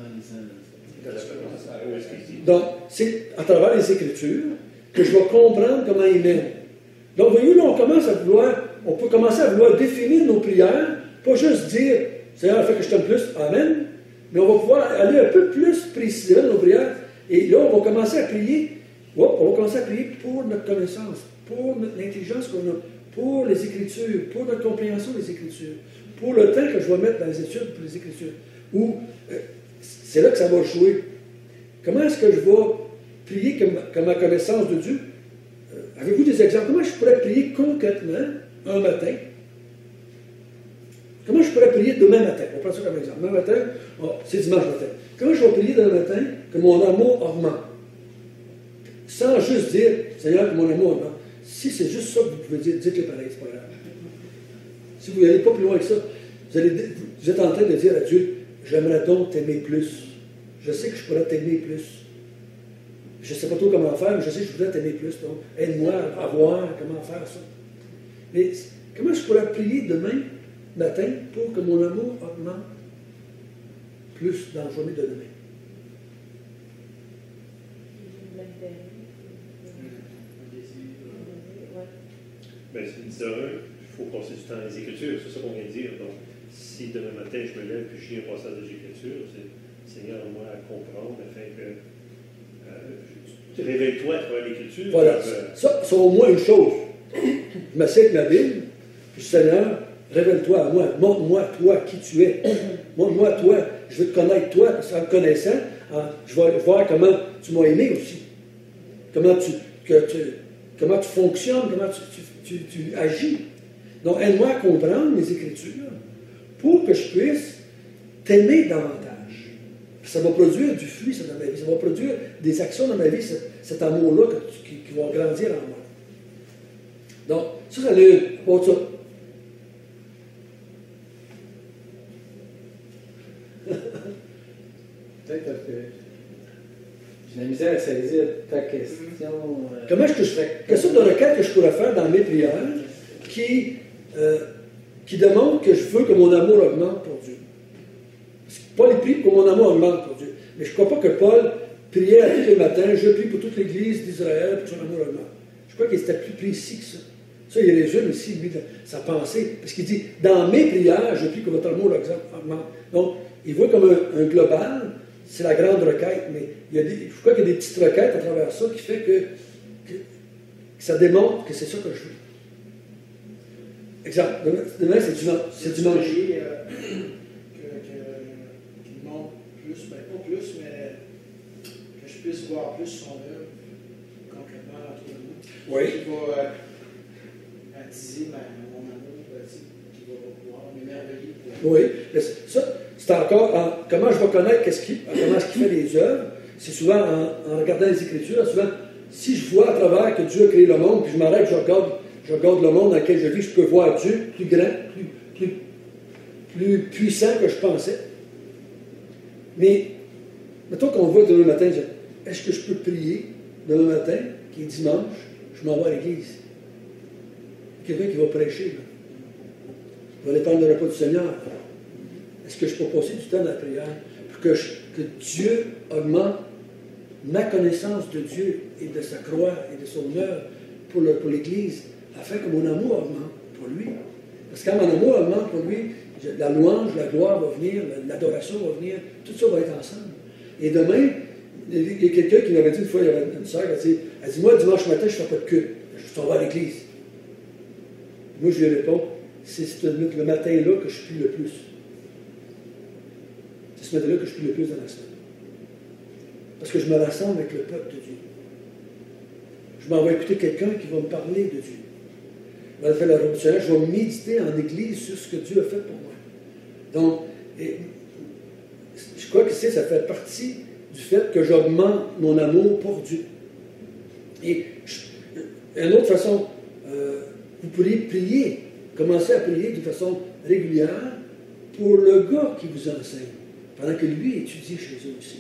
S1: Donc, c'est à travers les Écritures que je vais comprendre comment il m'aime. Donc, voyez, là, on peut commencer à vouloir définir nos prières, pas juste dire Seigneur, fait que je t'aime plus, Amen. Mais on va pouvoir aller un peu plus précisément dans nos prières. Et là, on va commencer à prier. On va commencer à prier pour notre connaissance, pour l'intelligence qu'on a, pour les Écritures, pour notre compréhension des Écritures, pour le temps que je vais mettre dans les études pour les Écritures. C'est là que ça va jouer. Comment est-ce que je vais prier que ma connaissance de Dieu? Avez-vous des exemples? Comment je pourrais prier concrètement un matin? Comment je pourrais prier demain matin? On prend ça comme exemple. Demain matin, c'est dimanche matin. Comment je vais prier demain matin que mon amour augmente? Sans juste dire, Seigneur, que mon amour augmente. Si c'est juste ça que vous pouvez dire, dites-le pareil, c'est pas grave. Si vous n'allez pas plus loin que ça, vous êtes en train de dire à Dieu, j'aimerais donc t'aimer plus. Je sais que je pourrais t'aimer plus. Je ne sais pas trop comment faire, mais je sais que je voudrais t'aimer plus. Donc, aide-moi à voir comment faire ça. Mais comment je pourrais prier demain matin pour que mon amour augmente plus dans la journée de demain?
S5: Bien, c'est il faut passer du temps dans les Écritures, c'est ça qu'on vient de dire. Donc, si demain matin je me lève et je lis un passage des Écritures, c'est Seigneur, moi, à comprendre, afin que révèle-toi à travers l'Écriture.
S1: Voilà, ça, c'est au moins une chose. Je m'assieds avec la Bible, puis Seigneur, révèle-toi à moi, montre-moi toi qui tu es. Montre-moi toi, je veux te connaître toi, parce qu'en te connaissant, je vais voir comment tu m'as aimé aussi. Comment tu fonctionnes, comment tu agis. Donc, aide-moi à comprendre mes Écritures pour que je puisse t'aimer davantage. Ça va produire du fruit dans ma vie, ça va produire des actions dans ma vie, cet amour-là qui va grandir en moi. Donc, ça allait pour ça.
S3: Peut-être J'ai la misère à saisir ta question.
S1: Comment est-ce que je ferais? Quelle sorte de requête que je pourrais faire dans mes prières qui demande que je veux que mon amour augmente pour Dieu? Paul prie pour que mon amour augmente pour Dieu. Mais je ne crois pas que Paul priait à tous les matins, je prie pour toute l'Église d'Israël pour que son amour augmente. Je crois qu'il était plus précis que ça. Ça, il résume ici, lui, sa pensée. Parce qu'il dit, dans mes prières, je prie que votre amour augmente. Donc, il voit comme un global, c'est la grande requête, mais je crois qu'il y a des petites requêtes à travers ça qui fait que ça démontre que c'est ça que je veux. Exemple, demain c'est dimanche.
S2: Qu'il montre plus, ben pas plus, mais que je puisse voir plus son œuvre concrètement entre nous.
S1: Oui.
S2: Qui va attiser mon amour, qui va pouvoir m'émerveiller.
S1: Oui. Ça, c'est encore comment je vais connaître comment est-ce qu'il fait les œuvres. C'est souvent en regardant les Écritures. Souvent, si je vois à travers que Dieu a créé le monde, puis je m'arrête, je regarde le monde dans lequel je vis, je peux voir Dieu plus grand, plus puissant que je pensais. Mais, mettons qu'on voit demain matin, est-ce que je peux prier demain matin, qui est dimanche, je m'en vais à l'église? Quelqu'un qui va prêcher, là. Il va aller prendre le repas du Seigneur. Est-ce que je peux passer du temps dans la prière pour que Dieu augmente ma connaissance de Dieu et de sa croix et de son œuvre pour l'Église, afin que mon amour augmente pour lui? Parce que quand mon amour augmente pour lui, la louange, la gloire va venir, l'adoration va venir, tout ça va être ensemble. Et demain, il y a quelqu'un qui m'avait dit une fois, il y avait une sœur, elle dit, moi, dimanche matin, je ne fais pas de culte, je s'en vais à l'église. Moi, je lui réponds, c'est le matin-là que je prie le plus. C'est ce matin-là que je prie le plus dans la semaine. Parce que je me rassemble avec le peuple de Dieu. Je m'en vais écouter quelqu'un qui va me parler de Dieu. Je vais faire la route du Seigneur, je vais méditer en Église sur ce que Dieu a fait pour moi. Donc, je crois que ça fait partie du fait que j'augmente mon amour pour Dieu. Et une autre façon, vous pourriez prier, commencer à prier de façon régulière pour le gars qui vous enseigne, pendant que lui étudie chez eux aussi.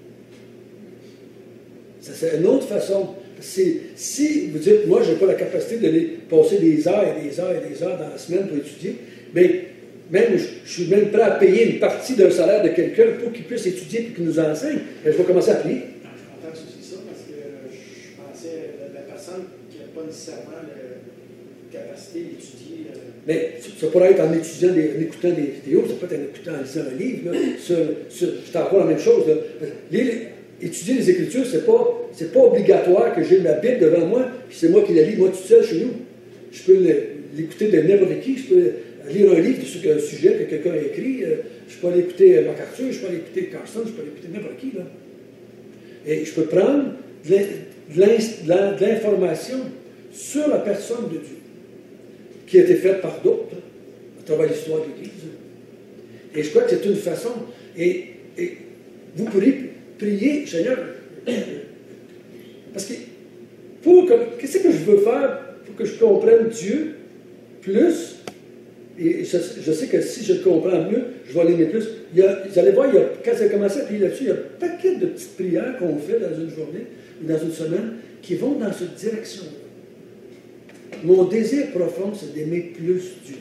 S1: Ça, c'est une autre façon. Si vous dites, moi, je n'ai pas la capacité de passer des heures et des heures et des heures dans la semaine pour étudier, mais même, je suis même prêt à payer une partie d'un salaire de quelqu'un pour qu'il puisse étudier et qu'il nous enseigne, je vais commencer à prier.
S2: Je suis content que c'est ça, parce que je pensais que la personne qui n'a pas nécessairement la capacité d'étudier.
S1: Mais ça pourrait être en étudiant, en écoutant des vidéos, ça peut être en écoutant, en lisant un livre. C'est encore la même chose. Là. Étudier les Écritures, c'est pas obligatoire que j'ai ma Bible devant moi, puis c'est moi qui la lis, moi tout seul chez nous. Je peux l'écouter de n'importe qui, je peux lire un livre sur un sujet que quelqu'un a écrit, je peux aller écouter MacArthur, je peux aller écouter Carson, je peux aller écouter n'importe qui. Là. Et je peux prendre de l'information sur la personne de Dieu, qui a été faite par d'autres, à travers l'histoire de l'Église. Et je crois que c'est une façon. Et vous pourrez prier, Seigneur, parce que qu'est-ce que je veux faire pour que je comprenne Dieu plus? Et je sais que si je le comprends mieux, je vais l'aimer plus. Vous allez voir, quand ça a commencé à prier là-dessus, il y a un paquet de petites prières qu'on fait dans une journée ou dans une semaine qui vont dans cette direction-là. Mon désir profond, c'est d'aimer plus Dieu.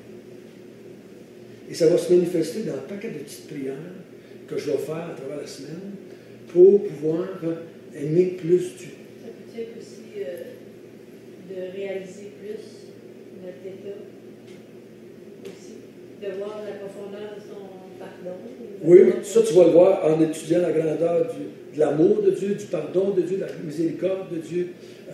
S1: Et ça va se manifester dans un paquet de petites prières que je vais faire à travers la semaine pour pouvoir aimer plus Dieu.
S6: Ça peut être aussi de réaliser plus notre état aussi, de voir la profondeur de son pardon.
S1: Oui, ça tu vas le voir en étudiant la grandeur de l'amour de Dieu, du pardon de Dieu, de la miséricorde de Dieu.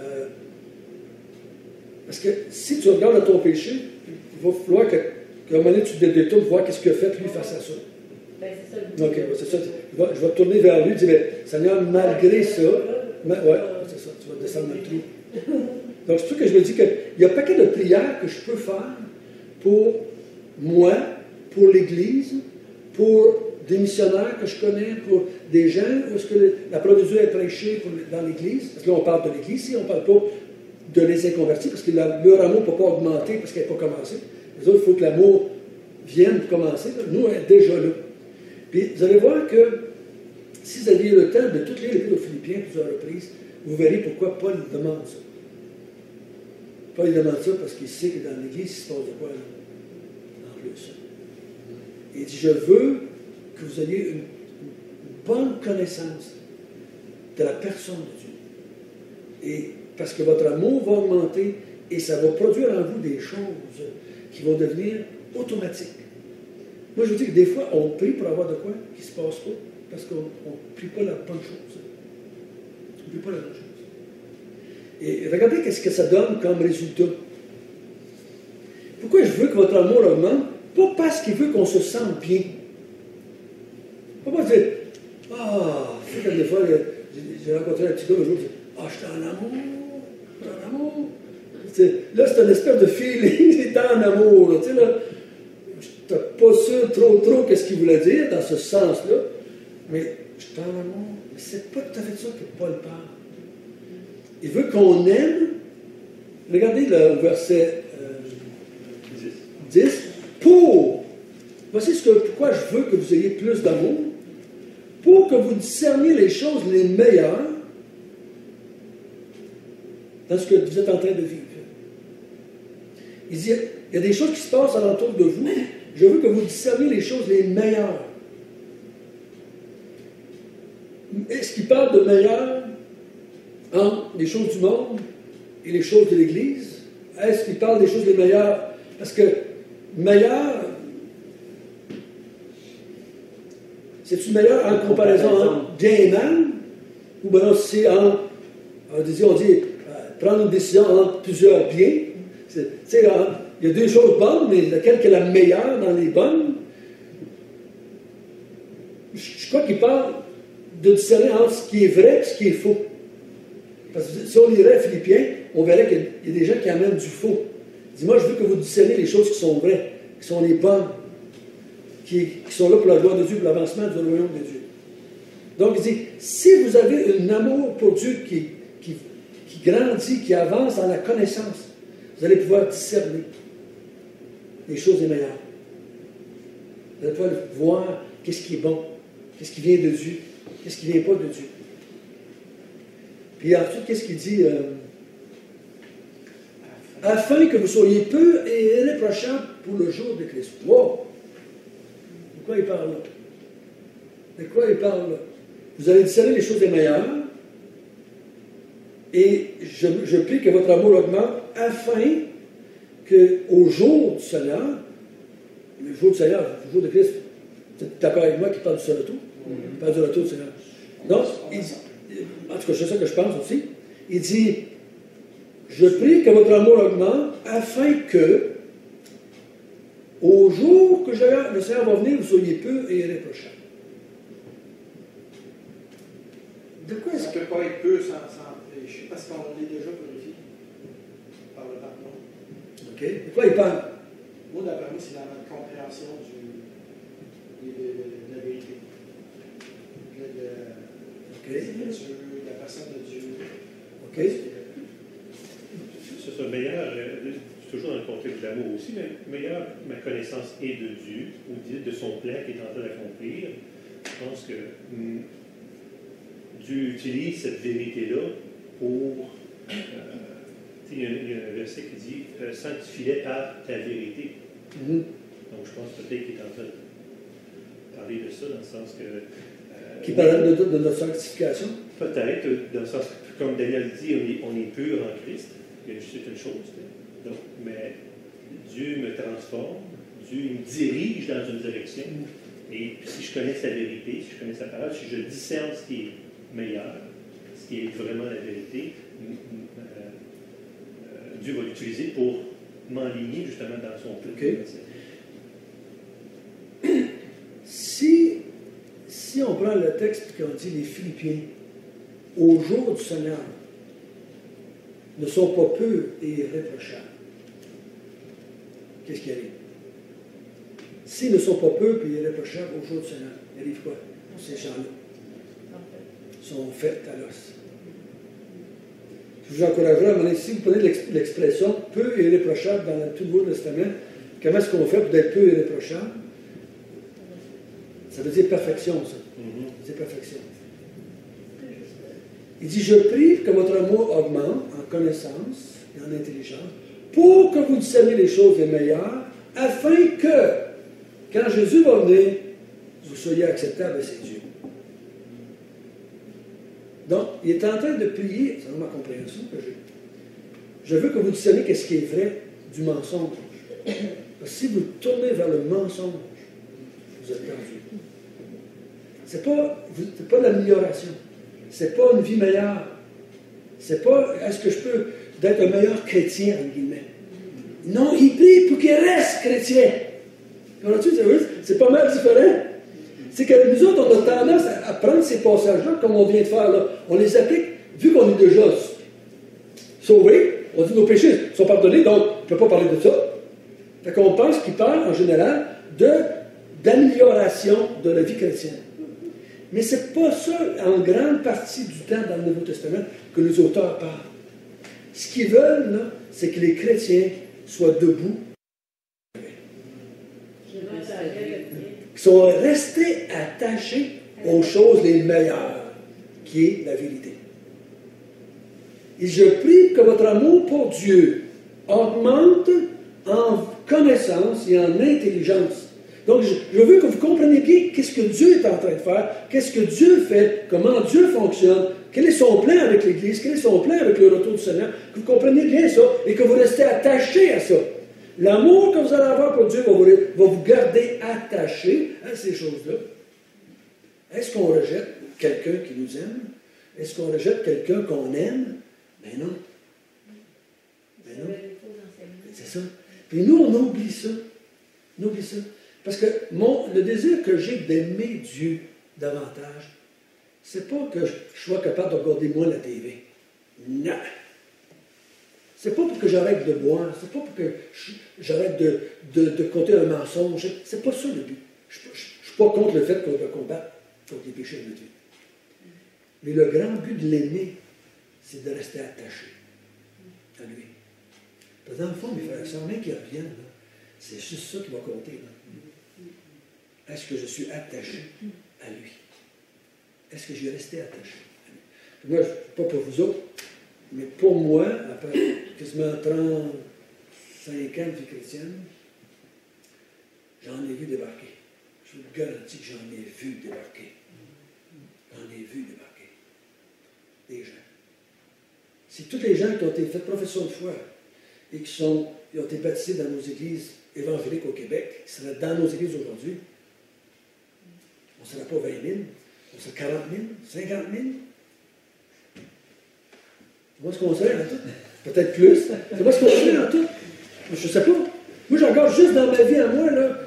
S1: Parce que si tu regardes ton péché, il va falloir qu'à un moment donné tu te détournes pour voir qu'est-ce qu'il a fait lui face à ça.
S6: Ben, c'est ça le but.
S1: Ok, c'est ça. Je vais te tourner vers lui et dire, Seigneur, malgré ça, oui, c'est ça, tu vas descendre dans le trou. Donc, c'est pour ça que je me dis qu'il y a un paquet de prières que je peux faire pour moi, pour l'Église, pour des missionnaires que je connais, pour des gens où est-ce que la parole de Dieu est prêchée dans l'Église. Parce que là, on parle de l'Église ici, on ne parle pas de les inconvertis, parce que leur amour ne peut pas augmenter parce qu'elle n'a pas commencé. Les autres, il faut que l'amour vienne pour commencer. Nous, elle est déjà là. Puis, vous allez voir que si vous aviez le temps de tout lire l'Épître aux Philippiens plusieurs reprises, vous verrez pourquoi Paul demande ça. Paul demande ça parce qu'il sait que dans l'Église, il se passe de quoi là? En plus. Il dit, je veux que vous ayez une bonne connaissance de la personne de Dieu. Et parce que votre amour va augmenter et ça va produire en vous des choses qui vont devenir automatiques. Moi, je vous dis que des fois, on prie pour avoir de quoi qui ne se passe pas parce qu'on ne prie pas la bonne chose. On ne prie pas la bonne chose. Et regardez qu'est-ce que ça donne comme résultat. Pourquoi je veux que votre amour augmente? Pas parce qu'il veut qu'on se sente bien. Pas parce que tu sais, comme des fois, j'ai rencontré un petit gars un jour, il dit, je suis en amour, je suis en amour. Là, c'est une espèce de feeling, il est en amour. Là, tu sais, là, je n'étais pas sûr trop qu'est-ce qu'il voulait dire dans ce sens-là, mais je suis en amour. Mais c'est pas tout à fait ça que Paul parle. Il veut qu'on aime. Regardez le verset 10. Voici pourquoi je veux que vous ayez plus d'amour. Pour que vous discerniez les choses les meilleures dans ce que vous êtes en train de vivre. Il dit, il y a des choses qui se passent alentour de vous. Je veux que vous discerniez les choses les meilleures. Est-ce qu'il parle de meilleures entre les choses du monde et les choses de l'Église? Est-ce qu'il parle des choses les meilleures? Parce que meilleur, c'est-tu meilleur en comparaison entre bien et mal? Ou bien c'est on dit prendre une décision entre plusieurs biens. Il y a deux choses bonnes, mais laquelle est la meilleure dans les bonnes? Je crois qu'il parle de discerner entre ce qui est vrai et ce qui est faux. Parce que si on lirait Philippiens, on verrait qu'il y a des gens qui amènent du faux. Dis-moi, je veux que vous discerniez les choses qui sont vraies, qui sont les bonnes, qui sont là pour la gloire de Dieu, pour l'avancement du royaume de Dieu. Donc, il dit, si vous avez un amour pour Dieu qui grandit, qui avance dans la connaissance, vous allez pouvoir discerner les choses les meilleures. Vous allez pouvoir voir qu'est-ce qui est bon, qu'est-ce qui vient de Dieu, qu'est-ce qui ne vient pas de Dieu. Puis ensuite, qu'est-ce qu'il dit? Afin que vous soyez purs et irréprochables pour le jour de Christ. Wow! De quoi il parle là? De quoi il parle là? Vous allez discerner les choses les meilleures et je prie que votre amour augmente afin qu'au jour du Seigneur, le jour du Seigneur, le jour de Christ, tu es d'accord avec moi qui parle du seul retour? Il parle du retour du Seigneur. Donc, en tout cas, c'est ça que je pense aussi. Il dit, je prie que votre amour augmente afin que, au jour que le Seigneur va venir, vous soyez purs et irréprochables. De quoi est-ce
S2: que... Ça ne peut pas être peu sans péché, parce qu'on est déjà purifié par le pardon.
S1: OK. De quoi il parle?
S2: Moi, d'après moi, c'est dans notre compréhension de la vérité. De Dieu, de la personne de Dieu.
S1: OK.
S5: C'est ça, meilleur, toujours dans le contexte de l'amour aussi, mais meilleur, ma connaissance est de Dieu, ou de son plan qui est en train d'accomplir. Je pense que Dieu utilise cette vérité-là pour... il y a un verset qui dit « Sanctifie-les par ta vérité ». Donc je pense peut-être qu'il est en train de parler de ça, dans le sens que...
S1: qui parle de notre sanctification?
S5: Peut-être, dans le sens que, comme Daniel dit, on est pur en Christ. C'est une chose. Donc, mais Dieu me transforme, Dieu me dirige dans une direction. Et si je connais sa vérité, si je connais sa parole, si je discerne ce qui est meilleur, ce qui est vraiment la vérité, Dieu va l'utiliser pour m'enligner justement dans son plan.
S1: Okay. Si on prend le texte qu'on dit les Philippiens, au jour du Seigneur, ne sont pas purs et irréprochables, qu'est-ce qui arrive? S'ils ne sont pas purs et irréprochables au jour du Seigneur, il arrive quoi pour ces gens-là? Ils sont faits à l'os. Je vous encouragerais, si vous prenez l'expression peu et irréprochable dans tout le Nouveau Testament, comment est-ce qu'on fait pour être peu et irréprochable? Ça veut dire perfection, ça. C'est perfection. Il dit, je prie que votre amour augmente en connaissance et en intelligence, pour que vous discerniez les choses les meilleures, afin que, quand Jésus va venir, vous soyez acceptables à ses yeux. Donc, il est en train de prier, c'est ma compréhension que j'ai. Je veux que vous discerniez qu'est-ce qui est vrai du mensonge. Parce que si vous tournez vers le mensonge, vous êtes perdu. C'est pas l'amélioration. C'est pas une vie meilleure. C'est pas, est-ce que je peux être un meilleur chrétien, entre guillemets. Non, il prie pour qu'il reste chrétien. C'est pas mal différent. C'est que nous autres, on a tendance à prendre ces passages-là, comme on vient de faire là. On les applique, vu qu'on est déjà sauvés, on dit nos péchés sont pardonnés, donc on ne peut pas parler de ça. Fait qu'on pense qu'il parle, en général, d'amélioration de la vie chrétienne. Mais ce n'est pas ça, en grande partie du temps dans le Nouveau Testament, que les auteurs parlent. Ce qu'ils veulent, là, c'est que les chrétiens soient debout, qui sont restés attachés aux choses les meilleures, qui est la vérité. Et je prie que votre amour pour Dieu augmente en connaissance et en intelligence. Donc, je veux que vous compreniez bien qu'est-ce que Dieu est en train de faire, qu'est-ce que Dieu fait, comment Dieu fonctionne, quel est son plan avec l'Église, quel est son plan avec le retour du Seigneur, que vous compreniez bien ça et que vous restez attachés à ça. L'amour que vous allez avoir pour Dieu va vous garder attachés à ces choses-là. Est-ce qu'on rejette quelqu'un qui nous aime? Est-ce qu'on rejette quelqu'un qu'on aime? Ben non. Ben non. C'est ça. Puis nous, on oublie ça. On oublie ça. Parce que le désir que j'ai d'aimer Dieu davantage, c'est pas que je sois capable de regarder moins la TV. Non. C'est pas pour que j'arrête de boire, c'est pas pour que j'arrête de compter un mensonge. C'est pas ça le but. Je ne suis pas contre le fait qu'on doit combattre contre les péchés de Dieu. Mais le grand but de l'aimer, c'est de rester attaché à lui. Parce que dans le fond, mes frères et sœurs, même qui reviennent, là, c'est juste ça qui va compter. Là. Est-ce que je suis attaché à lui? Est-ce que je vais rester attaché à lui? Puis moi, pas pour vous autres, mais pour moi, après quasiment 35 ans de vie chrétienne, j'en ai vu débarquer. Je vous garantis que j'en ai vu débarquer. J'en ai vu débarquer. Des gens. C'est tous les gens qui ont été faits professeurs de foi et qui ont été baptisés dans nos églises évangéliques au Québec, qui seraient dans nos églises aujourd'hui. On ne serait pas 20 000, on serait 40 000, 50 000. C'est moi ce qu'on serait en tout. Peut-être plus. C'est moi ce qu'on serait en tout. Je ne sais pas. Moi, je regarde juste dans ma vie à moi, là,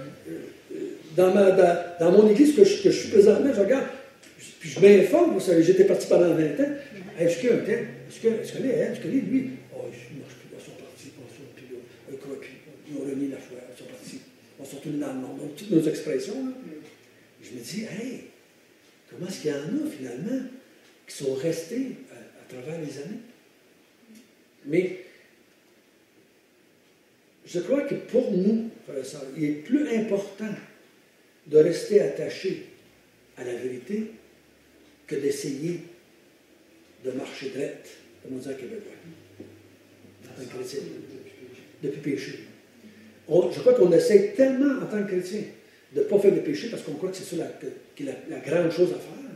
S1: dans mon église que je suis présentement, je regarde, puis je m'informe. J'étais parti pendant 20 ans. Est-ce qu'il y a un tel? Est-ce qu'elle est elle? Est-ce qu'elle est lui? Oh, je ne marche plus. Ils sont partis. Ils ont remis la foi. Ils sont partis. On sont tous dans le monde. Donc, toutes nos expressions. Là. Je me dis, hey, comment est-ce qu'il y en a finalement qui sont restés à travers les années? Mais je crois que pour nous, frères et sœurs, il est plus important de rester attaché à la vérité que d'essayer de marcher droit, comme on dit en québécois, en tant que chrétien, depuis péché. Je crois qu'on essaie tellement en tant que chrétien de ne pas faire de péché parce qu'on croit que c'est ça qui est la grande chose à faire.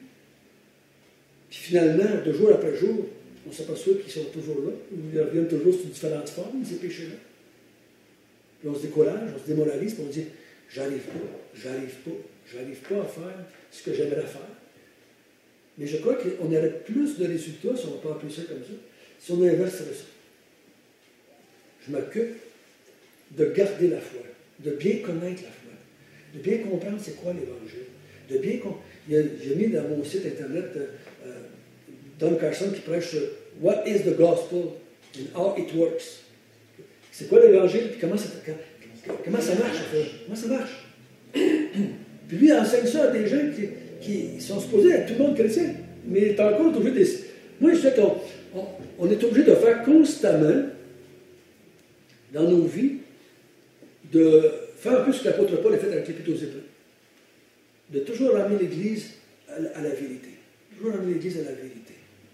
S1: Puis finalement, de jour après jour, on s'aperçoit qu'ils sont toujours là, ils reviennent toujours sous différentes formes, ces péchés-là. Puis on se décourage, on se démoralise, puis on dit j'arrive pas à faire ce que j'aimerais faire. Mais je crois qu'on aurait plus de résultats, si on peut appeler ça comme ça, si on inverserait ça. Je m'occupe de garder la foi, de bien connaître la foi, de bien comprendre c'est quoi l'Évangile, de bien comprendre. J'ai mis dans mon site internet Don Carson qui prêche sur What is the Gospel and how it works. C'est quoi l'Évangile et comment ça marche en fait? Comment ça marche? Puis lui, il enseigne ça à des gens qui sont supposés être tout le monde chrétien. Mais il est encore obligé de... Moi, je sais qu'on est obligé de faire constamment, dans nos vies, de faire un peu ce que l'apôtre Paul a fait avec l'Épître aux Hébreux. De toujours ramener l'Église à la vérité. Toujours ramener l'Église à la vérité.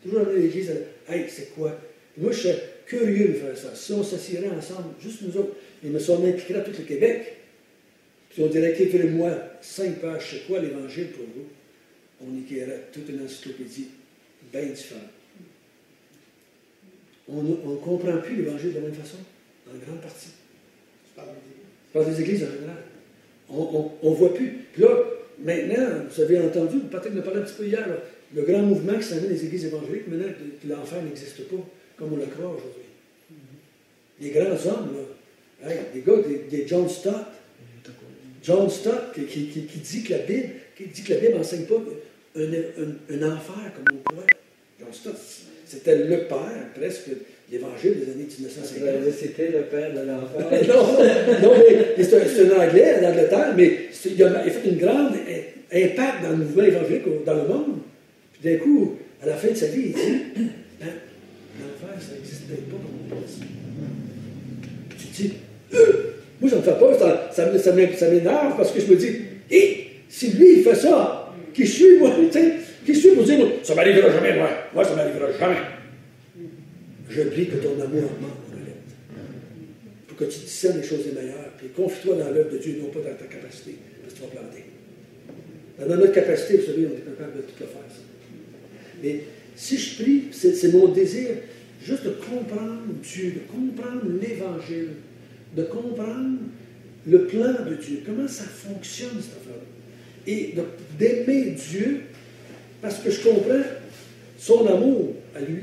S1: Toujours dans l'église, hey, c'est quoi? Moi, je serais curieux de faire ça. Si on s'assirait ensemble, juste nous autres, et me sommes impliqués à tout le Québec, puis on dirait écrivez-moi 5 pages, c'est quoi l'Évangile pour vous? On écrirait toute une encyclopédie bien différente. On ne comprend plus l'Évangile de la même façon, en grande partie. Par des églises en général. On ne voit plus. Puis là, maintenant, vous avez entendu, Patrick nous parlait un petit peu hier, là, le grand mouvement qui s'amène des églises évangéliques, maintenant que l'enfer n'existe pas, comme on le croit aujourd'hui. Les grands hommes, là, hey, des gars, des John Stott. John Stott qui dit que la Bible n'enseigne pas un enfer comme on croit. John Stott, c'était le père, presque, de l'Évangile des années 1950.
S4: C'était le père de l'enfer.
S1: non, mais c'est un Anglais d'Angleterre, mais il a fait une grande impact dans le mouvement évangélique dans le monde. Puis d'un coup, à la fin de sa vie, il dit l'enfer, ça n'existe peut-être pas comme on pense. Tu dis, moi, ça me fait peur, ça m'énerve parce que je me dis, si lui, il fait ça, qui suis moi, tu sais, qui suis pour dire, ça ne m'arrivera jamais, moi, ça ne m'arrivera jamais. Je prie que ton amour augmente, Colette, pour que tu discernes les choses les meilleures, puis confie-toi dans l'œuvre de Dieu, non pas dans ta capacité, parce que tu vas planter. Dans notre capacité, vous savez, on est capable de tout le faire, ça. Mais si je prie, c'est mon désir, juste de comprendre Dieu, de comprendre l'Évangile, de comprendre le plan de Dieu, comment ça fonctionne, cette affaire-là. Et d'aimer Dieu, parce que je comprends son amour à lui.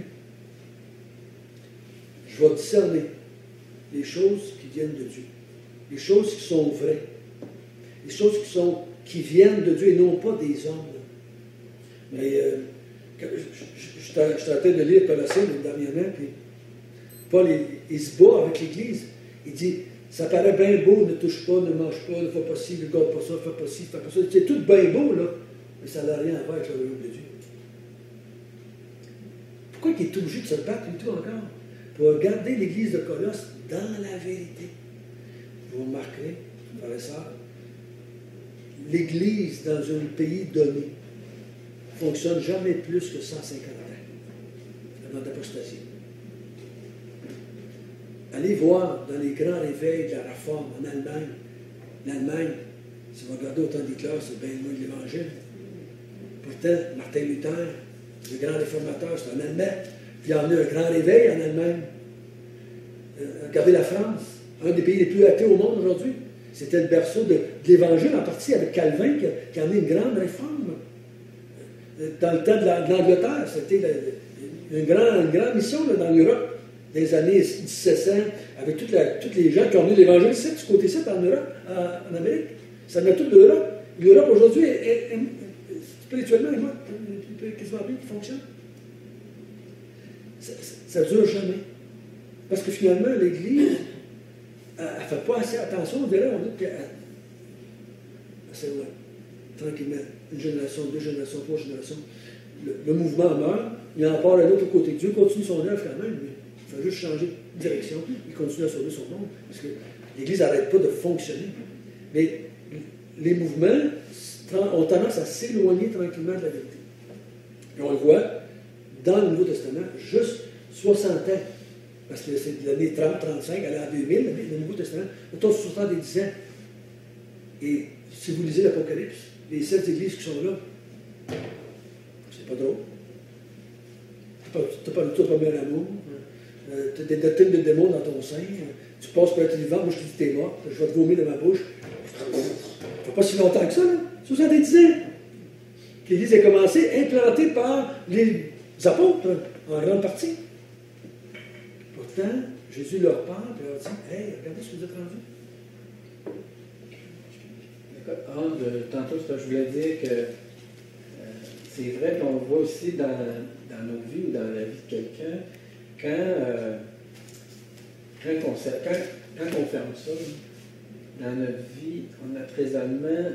S1: Je vais discerner les choses qui viennent de Dieu, les choses qui sont vraies, les choses qui viennent de Dieu et non pas des hommes. Mais je suis en train de lire Colossiens dernièrement, puis Paul, il se bat avec l'Église. Il dit, ça paraît bien beau, ne touche pas, ne mange pas, ne fais pas ci, ne regarde pas ça, fais pas ci, fais pas ça. C'est tout bien beau, là, mais ça n'a rien à voir avec le royaume de Dieu. Pourquoi il est obligé de se battre du tout encore? Pour garder l'Église de Colosse dans la vérité. Vous remarquerez, frères et sœurs, l'Église dans un pays donné ne fonctionne jamais plus que 150 ans avant d'apostasie. Allez voir dans les grands réveils de la Réforme en Allemagne. L'Allemagne, si vous regardez au temps d'Hitler, c'est bien loin de l'Évangile. Pourtant, Martin Luther, le grand réformateur, c'est en Allemagne. Puis il y en a un grand réveil en Allemagne. Regardez la France, un des pays les plus athées au monde aujourd'hui. C'était le berceau de l'Évangile, en partie avec Calvin, qui a amené une grande réforme. Dans le temps de l'Angleterre, c'était une grande mission là, dans l'Europe, des années 1700, avec tous les gens qui ont amené l'Évangile ici, du côté ci, en Europe, en Amérique. Ça venait tout de l'Europe. L'Europe aujourd'hui est spirituellement, quasiment bien qui fonctionne. Ça ne dure jamais. Parce que finalement, l'Église, elle ne fait pas assez attention. On dirait, on dit qu'elle. C'est loin. Tranquillement. Une génération, 2 générations, 3 générations. Le mouvement meurt. Il en part un autre côté. Dieu continue son œuvre quand même. Mais il faut juste changer de direction. Il continue à sauver son monde. Parce que l'Église n'arrête pas de fonctionner. Mais les mouvements ont tendance à s'éloigner tranquillement de la vérité. Et on le voit dans le Nouveau Testament, juste 60 ans. Parce que c'est de l'année 30, 35, à l'an 2000, le Nouveau Testament, autour de 70 ans. Et si vous lisez l'Apocalypse, les 7 églises qui sont là, c'est pas drôle. Tu n'as pas du tout le premier amour. Tu as des doctrines de démons dans ton sein. Tu passes pour être vivant, moi je te dis t'es mort, je vais te vomir dans ma bouche. Ça ne fait pas si longtemps que ça, là. 70 ans. L'Église a commencé, implantée par les apôtres, en grande partie. Pourtant, Jésus leur parle et leur dit, hey, regardez ce que vous êtes rendus.
S4: Tantôt, je voulais dire que c'est vrai qu'on le voit aussi dans nos vies ou dans la vie de quelqu'un, quand on ferme ça, dans notre vie, on a présentement,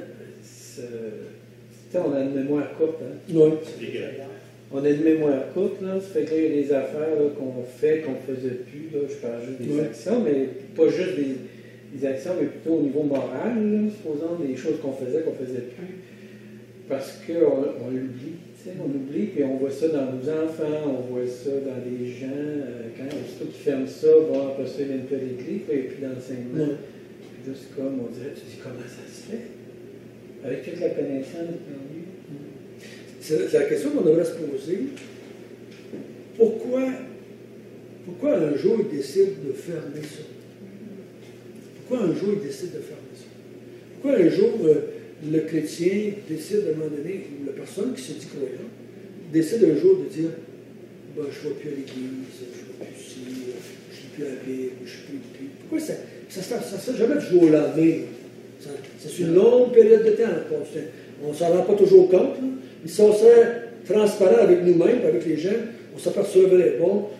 S4: on a une mémoire courte. Hein?
S1: Oui.
S4: On a une mémoire courte, là, ça fait qu'il y a des affaires là, qu'on fait, qu'on ne faisait plus, là, je parle juste des actions, mais pas juste des actions, mais plutôt au niveau moral, là, supposons des choses qu'on faisait plus, parce qu'on l'oublie. Tu sais, on oublie, puis on voit ça dans nos enfants, on voit ça dans les gens. Quand aussitôt qu'ils ferment ça, bon, après ça, il y a une petite l'église, puis il n'y a plus d'enseignement. Puis là, c'est comme, on dirait, tu dis, comment ça se fait? Avec toute la connaissance qu'on a.
S1: C'est la question qu'on devrait se poser. Pourquoi un jour il décide de fermer ça? Pourquoi un jour il décide de fermer ça? Pourquoi un jour le chrétien décide à un moment donné, ou la personne qui se dit croyante, décide un jour de dire ben, je ne vais plus à l'église, je ne vais plus ici, je ne suis plus à la Bible, je ne suis plus. Pourquoi ça ne se fait jamais du jour au lendemain? C'est une longue période de temps. On ne s'en rend pas toujours compte, là. Mais si on serait transparent avec nous-mêmes, avec les gens, on s'apercevrait,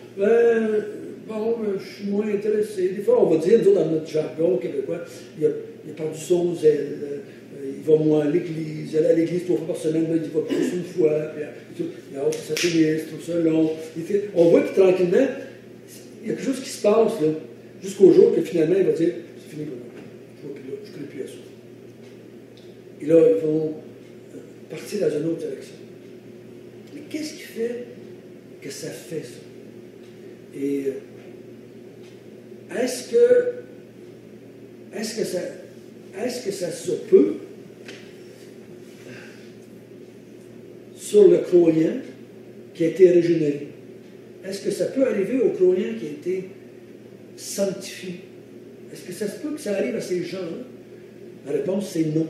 S1: je suis moins intéressé. Des fois, on va dire, nous autres, dans notre jargon québécois, il a perdu son zèle, il va moins à l'église, il allait à l'église 3 fois par semaine, là, il va plus une fois, puis il a hâte que ça finisse, tout ça long. On voit que tranquillement, il y a quelque chose qui se passe, là, jusqu'au jour que finalement, il va dire, c'est fini pour moi, je ne vais plus là, je ne connais plus à ça. Et là, ils vont partir dans une autre direction. Mais qu'est-ce qui fait que ça fait ça? Et est-ce que ça se peut sur le croyant qui a été régénéré? Est-ce que ça peut arriver au croyant qui a été sanctifié? Est-ce que ça se peut que ça arrive à ces gens-là? La réponse, c'est non.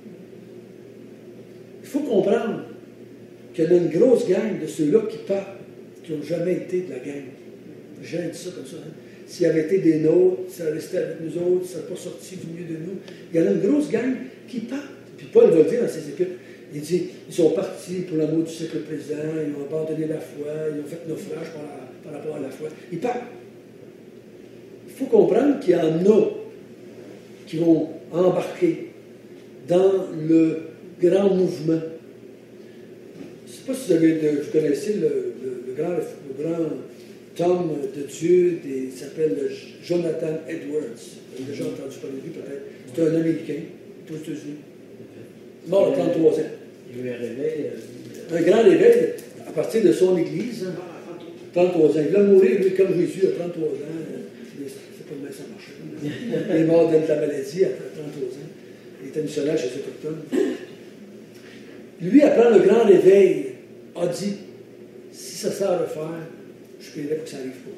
S1: Il faut comprendre qu'il y a une grosse gang de ceux-là qui partent, qui n'ont jamais été de la gang. J'ai dit ça comme ça. Hein? S'il avait été des nôtres, ça restait avec nous autres, ça n'est pas sorti du milieu de nous. Il y en a une grosse gang qui part. Puis Paul va le dire dans ses épîtres. Il dit, ils sont partis pour l'amour du siècle présent, ils ont abandonné la foi, ils ont fait naufrage par rapport à la foi. Ils partent. Il faut comprendre qu'il y en a qui vont embarquer dans le grand mouvement. Je ne sais pas si vous connaissez le grand homme de Dieu, il s'appelle Jonathan Edwards. Vous avez déjà entendu parler de lui peut-être. C'est un Américain, aux États-Unis. Mort à 33 ans.
S4: Il y a eu un réveil.
S1: Un grand réveil à partir de son église. 33 ans. Il va mourir, lui, comme Jésus, à 33 ans. C'est pas le même, ça marche. Il est mort de la maladie à 33 ans. Il était missionnaire chez les Autochtones. Lui, après le grand réveil, a dit, si ça sert à le faire, je paierai pour que ça n'arrive pas.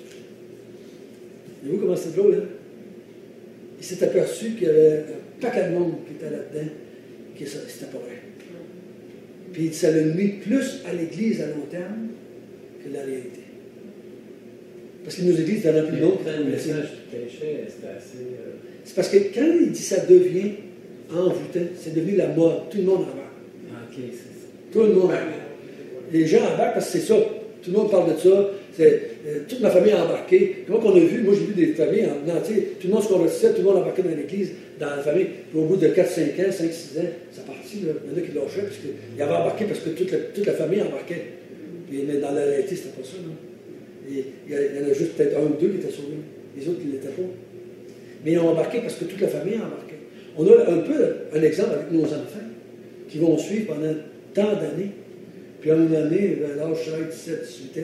S1: Et vous, comment c'est drôle, hein? Il s'est aperçu qu'il y avait un paquet de monde qui était là-dedans, que c'était pas vrai. Puis ça le nuit plus à l'Église à long terme que la réalité. Parce que nos églises, dans la plus longue,
S4: le message du péché, c'était assez.
S1: C'est parce que quand il dit ça devient envoûtant, c'est devenu la mode. Tout le monde en va.
S4: Ok, c'est ça.
S1: Tout le monde en va. Les gens embarquent parce que c'est ça. Tout le monde parle de ça. Toute ma famille a embarqué. Comment qu'on a vu, moi j'ai vu des familles en entier, tout le monde se convertissait, tout le monde embarquait dans l'église, dans la famille. Puis au bout de 4-5 ans, 5-6 ans, ça partit. Là. Il y en a qui lâchaient parce qu'ils avaient embarqué parce que toute la famille embarquait. Mais dans la réalité, c'était pas ça. Là. Et il y en a juste peut-être un ou deux qui étaient sauvés. Les autres, ils ne l'étaient pas. Mais ils ont embarqué parce que toute la famille a embarqué. On a un peu un exemple avec nos enfants qui vont suivre pendant tant d'années. Puis à un moment donné, à l'âge 16, 17, 18 ans,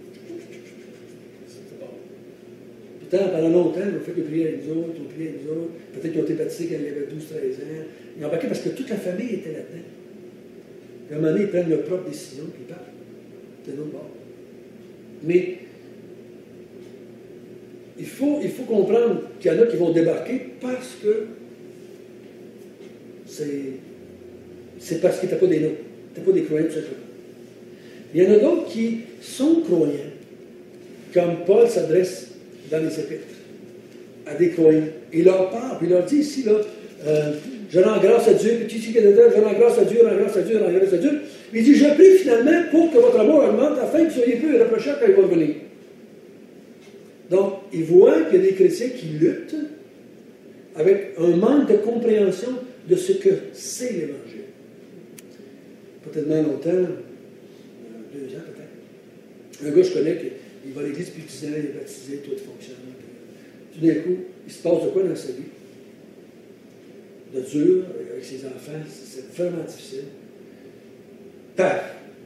S1: pendant longtemps, ils ont fait que prier avec nous autres, on priait avec nous autres. Peut-être qu'ils ont été baptisés quand ils avaient 12-13 ans. Ils ont embarqué parce que toute la famille était là-dedans. Puis à un moment donné, ils prennent leur propre décision, puis ils partent. C'est l'autre bord. Mais il faut comprendre qu'il y en a qui vont débarquer parce que c'est parce qu'ils n'étaient pas des nôtres. Ils n'étaient pas des croyants tout simplement. Il y en a d'autres qui sont croyants, comme Paul s'adresse dans les épîtres, à des croyants. Il leur parle, puis il leur dit ici, là, je rends grâce à Dieu, je rends grâce à Dieu, je rends grâce à Dieu, je rends grâce à Dieu. Il dit, je prie finalement pour que votre amour augmente, afin que vous soyez plus irréprochables quand il va venir. Donc, il voit qu'il y a des chrétiens qui luttent avec un manque de compréhension de ce que c'est l'Évangile. Pas tellement longtemps, 2 ans peut-être. Un gars, je connais, il va à l'église depuis 10 ans, il est baptisé, tout fonctionne. Tout d'un coup, il se passe de quoi dans sa vie? De dur, avec ses enfants, c'est vraiment difficile. Paf!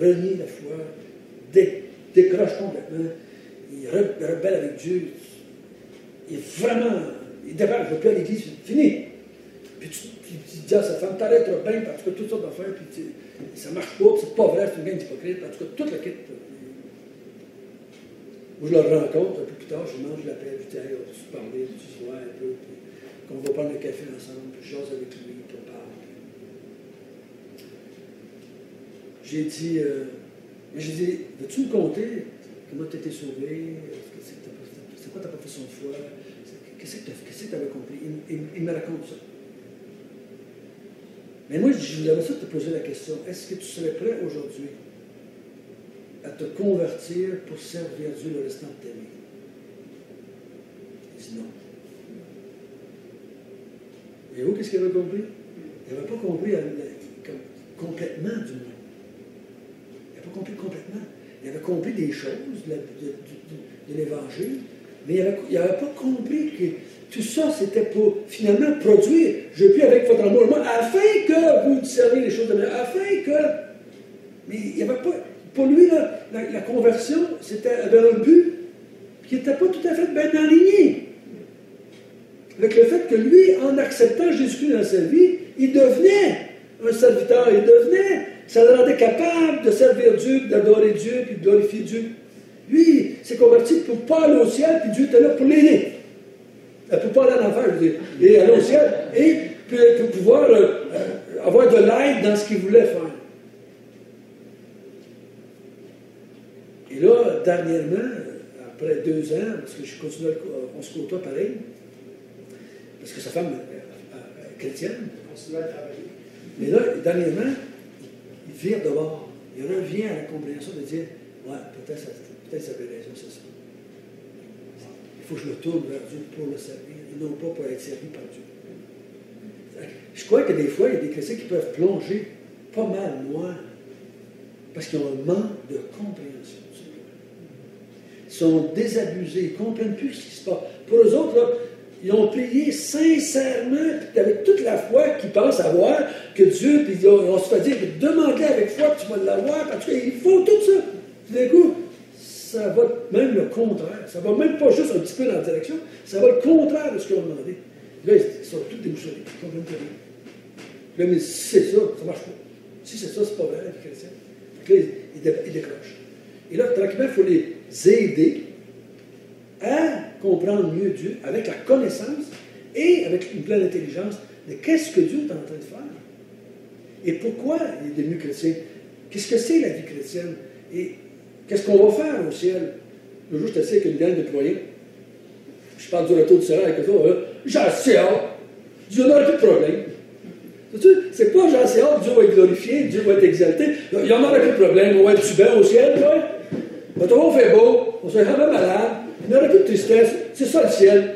S1: renie la foi, décroche complètement, il rebelle avec Dieu, il est vraiment, il débarque, je ne veux plus à l'église, c'est fini. Puis tu dis à sa femme, t'arrêteras bien, parce que toutes sortes d'affaires, puis ça ne marche pas, puis c'est pas vrai, c'est une gang d'hypocrite, en tout cas, toute la quête. Où je le rencontre un peu plus tard, je mange, je l'appelle, je dis, hey, on va se parler du soir un peu, puis qu'on va prendre le café ensemble, puis je jase avec lui, puis on parle. J'ai dit, veux-tu me conter comment tu étais sauvé? C'est quoi ta profession de foi? Qu'est-ce que tu avais compris? Il me raconte ça. Mais moi, je voulais ça te poser la question. Est-ce que tu serais prêt aujourd'hui à te convertir pour servir Dieu le restant de ta vie? Il dit non. Et vous, qu'est-ce qu'il avait compris? Il n'avait pas compris complètement du monde. Il n'avait pas compris complètement. Il avait compris des choses de l'Évangile, mais il n'avait pas compris que tout ça, c'était pour finalement produire, je puis avec votre amour, moi, afin que vous serviez les choses de Dieu, afin que. Mais il n'y avait pas. Pour lui, là, la conversion, avait un but qui n'était pas tout à fait bien aligné. Avec le fait que lui, en acceptant Jésus-Christ dans sa vie, il devenait un serviteur, ça le rendait capable de servir Dieu, d'adorer Dieu, puis de glorifier Dieu. Lui, il s'est converti pour ne pas aller au ciel, puis Dieu était là pour l'aider. Pour ne pas aller en enfer, je veux dire, et aller au ciel, et pour pouvoir avoir de l'aide dans ce qu'il voulait faire. Et là, dernièrement, après 2 ans, parce que je continue, on se côtoie pareil, parce que sa femme est chrétienne.
S2: On continue à travailler.
S1: Mais là, dernièrement, il vire dehors. Il revient à la compréhension de dire, ouais, peut-être ça avait raison, c'est ça. Il faut que je me tourne vers Dieu pour le servir, et non pas pour être servi par Dieu. Je crois que des fois, il y a des chrétiens qui peuvent plonger pas mal moins, parce qu'ils ont un manque de compréhension. Ils sont désabusés, ils ne comprennent plus ce qui se passe. Pour eux autres, là, ils ont prié sincèrement, avec toute la foi qu'ils pensent avoir, que Dieu, puis on se fait dire, demandez avec foi que tu vas l'avoir, parce qu'il faut tout ça. Tout d'un coup, ça va même le contraire. Ça va même pas juste un petit peu dans la direction, ça va le contraire de ce qu'ils ont demandé. Là, ils sont tous déboussolés, ils ne comprennent plus rien. Là, mais si c'est ça, ça ne marche pas. Si c'est ça, c'est pas vrai, les chrétiens. Donc là, ils décrochent. Et là, tranquillement, il faut les aider à comprendre mieux Dieu avec la connaissance et avec une pleine intelligence de qu'est-ce que Dieu est en train de faire. Et pourquoi il est devenu chrétien? Qu'est-ce que c'est la vie chrétienne? Et qu'est-ce qu'on va faire au ciel? Le jour, je t'assieds avec une gang de croyants. Je parle du retour du Seigneur avec eux autres. J'ai assez hâte. Dieu n'aura plus de problème. C'est pas j'ai assez hâte, Dieu va être glorifié, Dieu va être exalté. Il n'y en aura plus de problème. On va être bien au ciel, ouais. On fait beau, on sera jamais malade, il n'y aura plus de tristesse. C'est ça le ciel.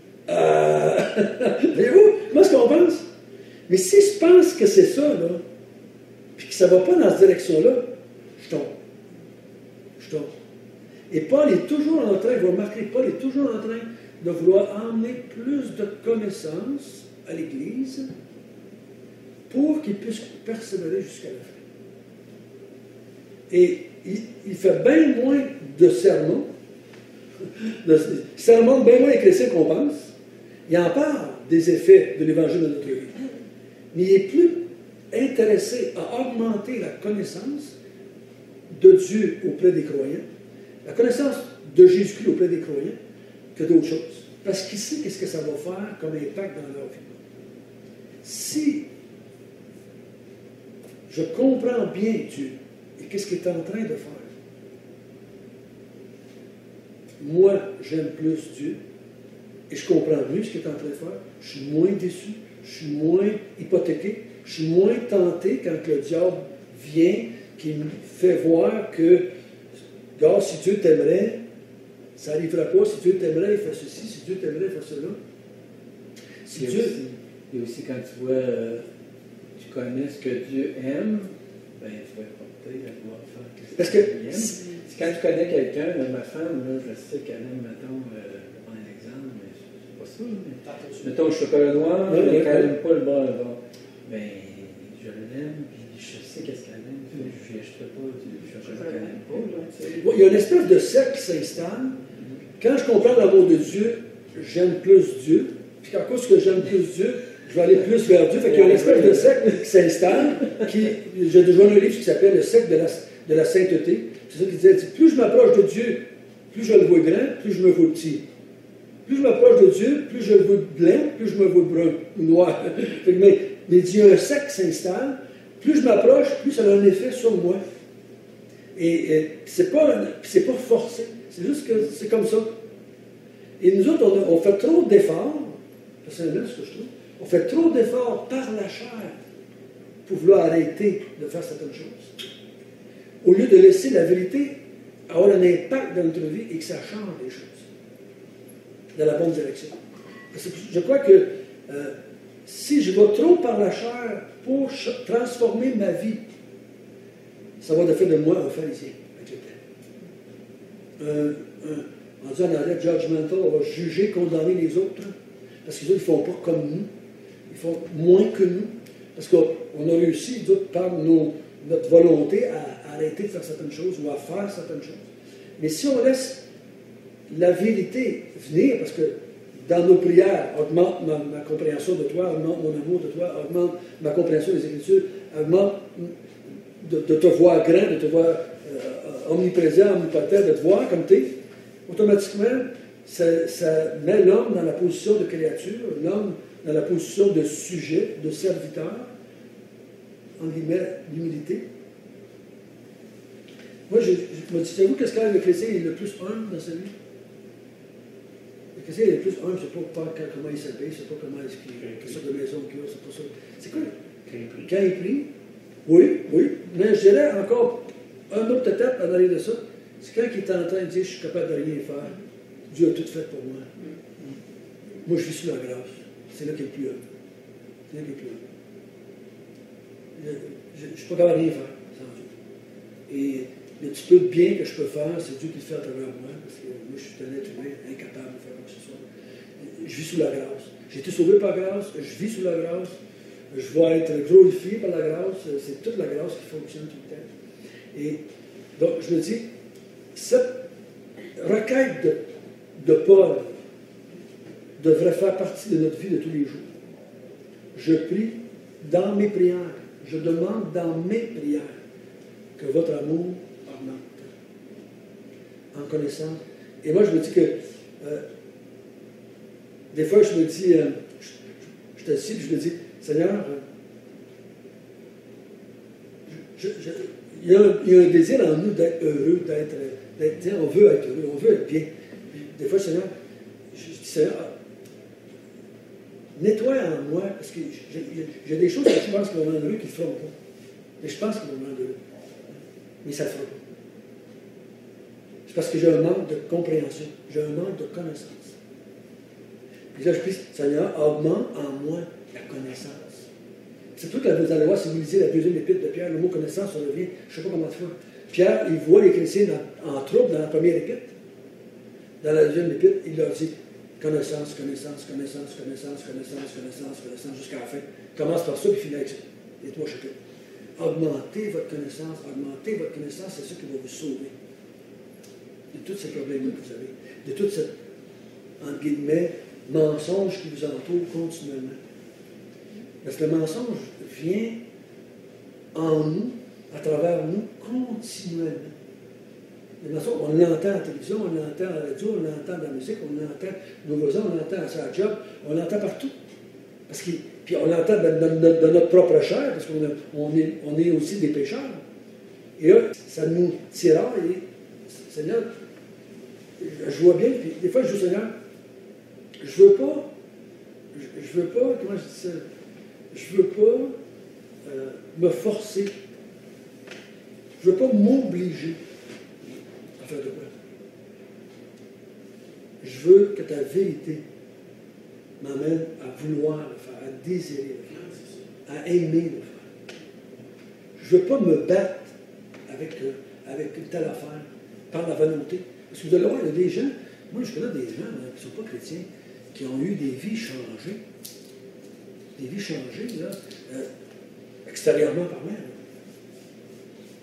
S1: Voyez-vous, moi ce qu'on pense. Mais si je pense que c'est ça, là, puis que ça ne va pas dans cette direction-là, je tombe. Et Paul est toujours en train, vous remarquerez, Paul est toujours en train de vouloir emmener plus de connaissances à l'Église pour qu'ils puissent persévérer jusqu'à la fin. Et il fait bien moins de sermons, bien moins les chrétiens qu'on pense. Il en parle des effets de l'Évangile de notre vie. Mais il est plus intéressé à augmenter la connaissance de Dieu auprès des croyants, la connaissance de Jésus-Christ auprès des croyants, que d'autres choses. Parce qu'il sait qu'est-ce que ça va faire comme impact dans leur vie. Si je comprends bien Dieu et qu'est-ce qu'il est en train de faire, moi, j'aime plus Dieu et je comprends mieux ce qu'il est en train de faire, je suis moins déçu, je suis moins hypothéqué, je suis moins tenté quand le diable vient, qui me fait voir que, regarde, si Dieu t'aimerait, ça n'arrivera pas. Si Dieu t'aimerait, il fait ceci. Si Dieu t'aimerait, il fait cela. Si Dieu...
S4: Et aussi, quand tu vois, tu connais ce que Dieu aime, ben, tu vas porter à vouloir faire
S1: parce
S4: que
S1: Dieu aime.
S4: Quand tu connais quelqu'un, ma femme, là, je sais qu'elle aime, mettons, je prends un exemple, mais c'est pas ça. Mais, mettons, le chocolat noir, mais qu'elle n'aime pas le beurre. Ben, je l'aime, puis je sais qu'est-ce qu'elle aime. Je ne la connais pas. Là, tu sais.
S1: Il y a une espèce de cercle qui s'installe. Quand je comprends l'amour de Dieu, j'aime plus Dieu. Puis à cause que j'aime plus Dieu, je vais aller plus vers Dieu. Fait qu'il y a une espèce de cercle qui s'installe. J'ai déjà un livre qui s'appelle Le cercle de la sainteté. C'est ça qu'il disait. Plus je m'approche de Dieu, plus je le vois grand, plus je me vois petit. Plus je m'approche de Dieu, plus je le vois blanc, plus je me vois brun ou noir. Mais il y a un cercle qui s'installe. Plus je m'approche, plus ça a un effet sur moi. Et c'est pas forcé. C'est juste que c'est comme ça. Et nous autres, on fait trop d'efforts. C'est ce que je trouve. On fait trop d'efforts par la chair pour vouloir arrêter de faire certaines choses. Au lieu de laisser la vérité avoir un impact dans notre vie et que ça change les choses dans la bonne direction. Parce que je crois que si je vais trop par la chair pour transformer ma vie, ça va de faire de moi un pharisien. On dit en anglais judgmental, on va juger, condamner les autres. Parce qu'ils ne font pas comme nous. Ils font moins que nous. Parce qu'on a réussi, par notre volonté, à arrêter de faire certaines choses ou à faire certaines choses. Mais si on laisse la vérité venir, parce que dans nos prières, augmente ma compréhension de toi, augmente mon amour de toi, augmente ma compréhension des Écritures, augmente de te voir grand, de te voir omniprésent, omnipotent, de te voir comme tu es, automatiquement, ça met l'homme dans la position de créature, l'homme dans la position de sujet, de serviteur, en guillemets, l'humilité. Moi, je me dis, savez-vous qu'est-ce que le chrétien est le plus humble dans sa vie? Le chrétien est le plus humble, c'est pas comment il s'habille, c'est pas comment quelle sorte de maison qu'il a, c'est pas ça. C'est quoi? Quand il prie. Oui, mais je dirais encore un autre étape en arrière de ça, c'est quand il est en train de dire, je suis capable de rien faire. Dieu a tout fait pour moi. Moi, je vis sous la grâce. C'est là qu'il est le plus humble. C'est là qu'il est le plus humble. Je ne suis pas capable de rien faire sans Dieu. Et le petit peu de bien que je peux faire, c'est Dieu qui le fait à travers moi, parce que moi, je suis un être humain incapable de faire quoi que ce soit. Je vis sous la grâce. J'ai été sauvé par grâce, je vis sous la grâce, je vais être glorifié par la grâce, c'est toute la grâce qui fonctionne tout le temps. Et donc, je me dis, cette requête de Paul devrait faire partie de notre vie de tous les jours. Je prie dans mes prières, je demande dans mes prières que votre amour augmente en connaissance. Et moi, je me dis que des fois, je me dis, je t'assis, je me dis, Seigneur, il y a un désir en nous d'être heureux, on veut être heureux, on veut être bien. Des fois, Seigneur, je dis, Seigneur, nettoie en moi, parce que j'ai des choses que je pense qu'ils vont rendre heureux qu'ils ne feront pas. Mais je pense qu'ils vont rendre heureux. Mais ça ne le fera pas. C'est parce que j'ai un manque de compréhension, j'ai un manque de connaissance. Puis là, je prie, Seigneur, augmente en moi la connaissance. C'est tout que vous allez voir, si vous lisez la deuxième épître de Pierre, le mot connaissance, on revient, je ne sais pas comment faire. Pierre, il voit les chrétiens en trouble dans la première épître. Dans la deuxième épître, il leur dit connaissance, jusqu'à la fin. Commence par ça, puis finit avec ça. Les 3 chapitres. Augmentez votre connaissance, c'est ça qui va vous sauver. De tous ces problèmes que vous avez, de tout ce, entre guillemets, mensonge qui vous entoure continuellement. Parce que le mensonge vient en nous, à travers nous, continuellement. Le mensonge, on l'entend à la télévision, on l'entend à la radio, on l'entend dans la musique, on l'entend nos voisins, on l'entend à sa job, on l'entend partout. Parce que, puis on l'entend dans notre propre chair, parce qu'on est aussi des pécheurs. Et là, ça nous tiraille. Et Seigneur, je vois bien, puis des fois je dis, Seigneur, je veux pas, comment je dis ça? Je veux pas me forcer. Je veux pas m'obliger à faire de quoi. Je veux que ta vérité m'amène à vouloir le faire, à désirer le faire, à aimer le faire. Je ne veux pas me battre avec une telle affaire par la volonté. Parce que vous allez voir, il y a des gens, moi je connais des gens qui ne sont pas chrétiens, qui ont eu des vies changées. Des vies changées, là, extérieurement parlant.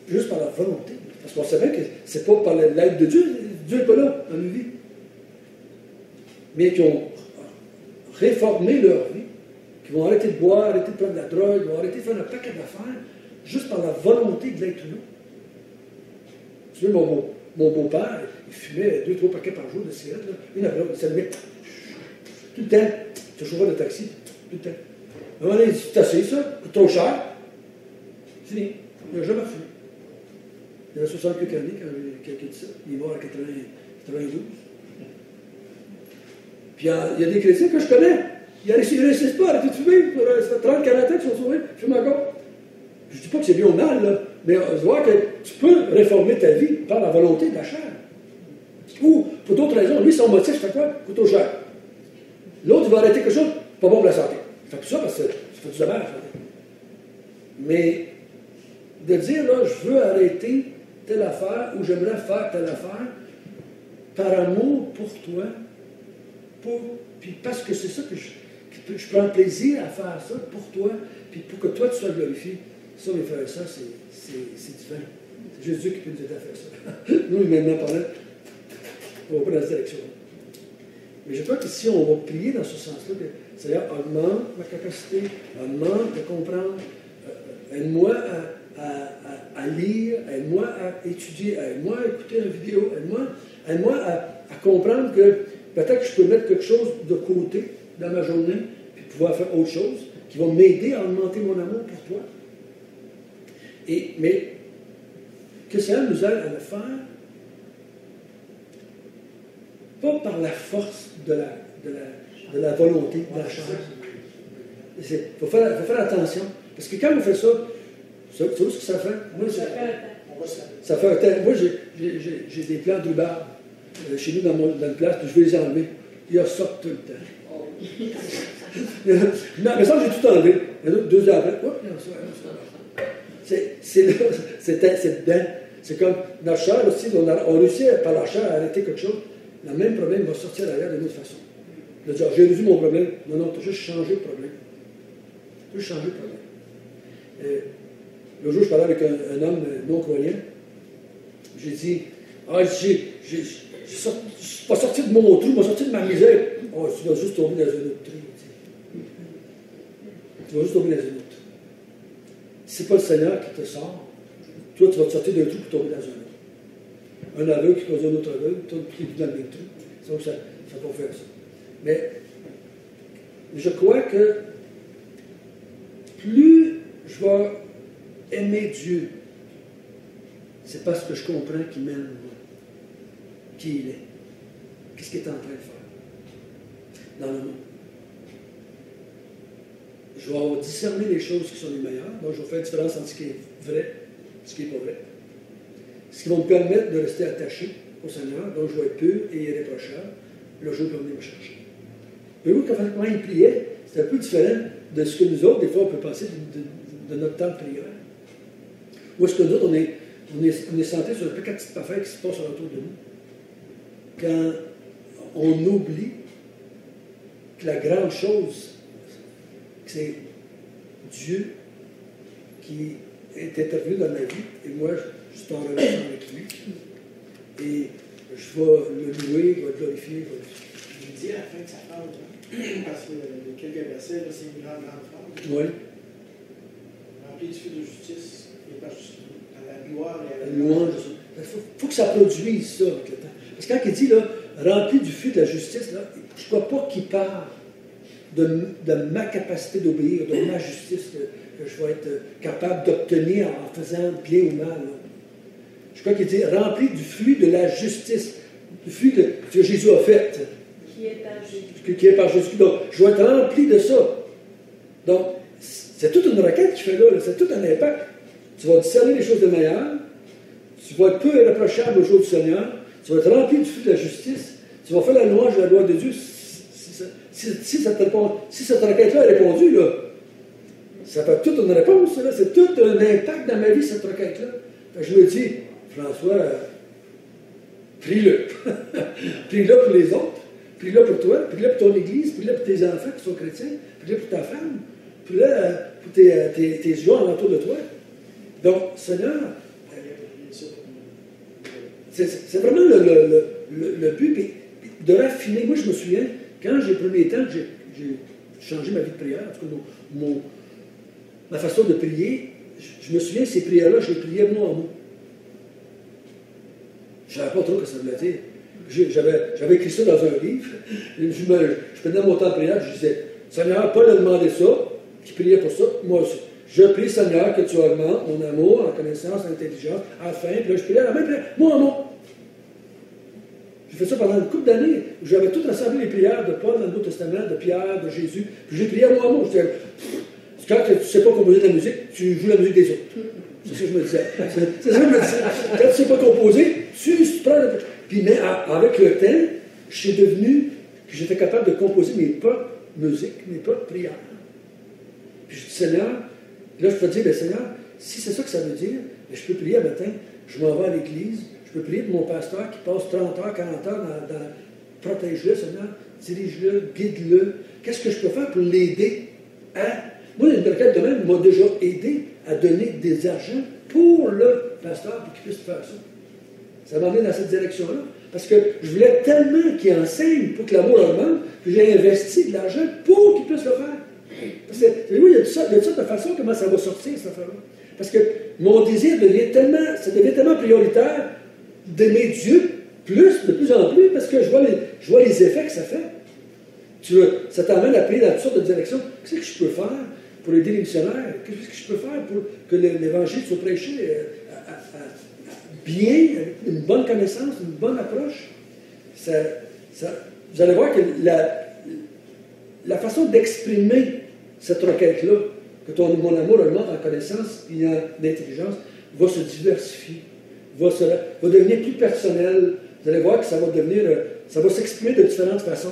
S1: juste par la volonté. Parce qu'on sait bien que ce n'est pas par l'aide de Dieu. Dieu n'est pas là dans nos vies. Mais qui ont réformé leur vie, qui vont arrêter de boire, arrêter de prendre de la drogue, vont arrêter de faire un paquet d'affaires, juste par la volonté de l'être humain. Tu sais, mon beau-père, il fumait 2-3 paquets par jour de cigarettes, là. Une après l'autre, il s'allumait tout le temps. Tu chauffeur de taxi, tout le temps. À un moment donné, il dit, c'est assez ça, c'est trop cher. Fini. Il n'a jamais fumé. Il avait 60 quelques années quand quelqu'un dit ça. Il est mort à 92. Puis il y a des chrétiens que je connais. Ils ne réussissent pas à arrêter de fumer. Ça fait 30-40 ans qu'ils sont sauvés. Ils fument encore. Je ne dis pas que c'est bien ou mal, là, mais on se voit que tu peux réformer ta vie par la volonté de la chair. Ou, pour d'autres raisons, lui, son motif, c'est quoi? Coûte trop cher. L'autre, il va arrêter quelque chose, pas bon pour la santé. Il fait tout ça parce que ça fait du dommage. Mais de dire, là, je veux arrêter telle affaire ou j'aimerais faire telle affaire par amour pour toi, puis parce que c'est ça que je prends plaisir à faire ça pour toi, puis pour que toi tu sois glorifié. Ça, mes frères et sœurs, c'est divin. C'est juste Dieu qui peut nous aider à faire ça. Nous, maintenant, par là, on va pas dans cette direction. Mais je crois que si on va prier dans ce sens-là, que Seigneur, augmente ma capacité, augmente de comprendre, aide-moi à lire, aide-moi à étudier, aide-moi à écouter une vidéo, aide-moi à comprendre que peut-être que je peux mettre quelque chose de côté dans ma journée, puis pouvoir faire autre chose, qui va m'aider à augmenter mon amour pour toi. Mais que ça nous aide à le faire, pas par la force de la volonté, de la chair. Il faut faire attention. Parce que quand on fait ça, tu sais ce que ça fait? Moi, ça fait un temps. Moi, j'ai des plants de rhubarbe chez nous dans une place, puis je vais les enlever. Ils ressortent tout le temps. Non, mais ça, j'ai tout enlevé. 2 heures après, c'est dedans. C'est comme notre chair aussi, on réussit par la chair à arrêter quelque chose. Le même problème va sortir à l'arrière d'une autre façon. De dire, j'ai résolu mon problème. Non, tu as juste changé le problème. Tu as juste changé le problème. Le jour, je parlais avec un homme non-croyant. J'ai dit, je suis pas sorti de mon trou, je suis sorti de ma misère. Oh, tu vas juste tomber dans un autre trou. Tu vas juste tomber dans un autre trou. Si ce n'est pas le Seigneur qui te sort, toi, tu vas te sortir d'un trou pour tomber dans un autre. Un aveugle qui cause un autre aveugle, toi, qui est dans le même trou. Donc, ça va faire ça. Mais je crois que plus je vais aimer Dieu, c'est parce que je comprends qu'il m'aime, qui il est, qu'est-ce qu'il est en train de faire dans le monde. Je vais discerner les choses qui sont les meilleures. Donc, je vais faire la différence entre ce qui est vrai et ce qui n'est pas vrai. Ce qui va me permettre de rester attaché au Seigneur. Donc, je vais être pur et irréprochable le jour qu'il va venir me chercher. Mais vous, quand il priait, c'est un peu différent de ce que nous autres, des fois, on peut penser de notre temps de prière. Ou est-ce que nous autres, on est centré sur un paquet de petites affaires qui se passent autour de nous. Quand on oublie que la grande chose, c'est Dieu qui est intervenu dans ma vie, et moi, je suis en relation avec lui. Et je vais le louer, je vais le glorifier.
S2: Je lui dis à la fin de sa phrase, parce que les quelques versets, là, c'est une grande phrase.
S1: Oui.
S2: Rempli du feu de justice, et par la gloire et à
S1: la louange. Il faut que ça produise ça avec le temps. Parce que quand il dit, là, rempli du feu de la justice, là, je ne crois pas qu'il parle de ma capacité d'obéir, de ma justice que je vais être capable d'obtenir en faisant bien ou mal. Là. Je crois qu'il dit rempli du fruit de la justice, du fruit que Jésus a fait.
S6: Qui est par Jésus.
S1: Qui est par Jésus. Donc, je vais être rempli de ça. Donc, c'est toute une requête qu'il fait là, c'est tout un impact. Tu vas discerner les choses de meilleures, tu vas être peu irréprochable au jour du Seigneur, tu vas être rempli du fruit de la justice, tu vas faire la louange de la gloire de Dieu. Si cette requête-là est répondue, là, ça fait toute une réponse, là, c'est tout un impact dans ma vie, cette requête-là. Je me dis, François, prie-le. Prie-le pour les autres, prie-le pour toi, prie-le pour ton église, prie-le pour tes enfants qui sont chrétiens, prie-le pour ta femme, prie-le pour tes gens alentour de toi. Donc, Seigneur, C'est vraiment le but, puis de raffiner. Moi, je me souviens, quand j'ai pris mes temps, j'ai changé ma vie de prière, en tout cas, ma façon de prier, je me souviens, ces prières-là, je les priais mot en mot. Je ne savais pas trop ce que ça voulait dire. J'avais écrit ça dans un livre. Je prenais mon temps de prière, je disais, Seigneur, Paul a demandé ça, qui priait pour ça, moi aussi. Je prie, Seigneur, que tu augmentes mon amour, en connaissance, en intelligence, afin, puis là, je priais la même prière, mot en mot. J'ai fait ça pendant une couple d'années, où j'avais tout rassemblé les prières de Paul dans le Nouveau Testament, de Pierre, de Jésus, puis j'ai prié mot en mot. Quand tu ne sais pas composer de la musique, tu joues la musique des autres. C'est ça que je me disais. C'est ça que je me disais. Quand tu ne sais pas composer, tu prends le... Puis, mais avec le temps, je suis devenu, puis j'étais capable de composer mes propres musiques, mes propres prières. Puis je dis, Seigneur, là je peux te dire, Seigneur, si c'est ça que ça veut dire, je peux prier un matin, je m'en vais à l'église, je peux prier pour mon pasteur qui passe 30 heures, 40 heures dans protège-le, Seigneur, dirige-le, guide-le. Qu'est-ce que je peux faire pour l'aider à... Moi, une requête de même m'a déjà aidé à donner des argents pour le pasteur pour qu'il puisse faire ça. Ça m'a amené dans cette direction-là. Parce que je voulais tellement qu'il enseigne pour que l'amour augmente que j'ai investi de l'argent pour qu'il puisse le faire. Parce que, oui, il y a de sortes de façons comment ça va sortir, cette affaire-là. Parce que mon désir devient tellement prioritaire d'aimer Dieu de plus en plus, parce que je vois les effets que ça fait. Ça t'amène à prier dans toutes sortes de directions. Qu'est-ce que je peux faire pour aider les missionnaires? Qu'est-ce que je peux faire pour que l'Évangile soit prêché bien, avec une bonne connaissance, une bonne approche? Vous allez voir que la façon d'exprimer cette requête-là, que mon amour augmente en connaissance et en intelligence, va se diversifier, va devenir plus personnel. Vous allez voir que ça va s'exprimer de différentes façons.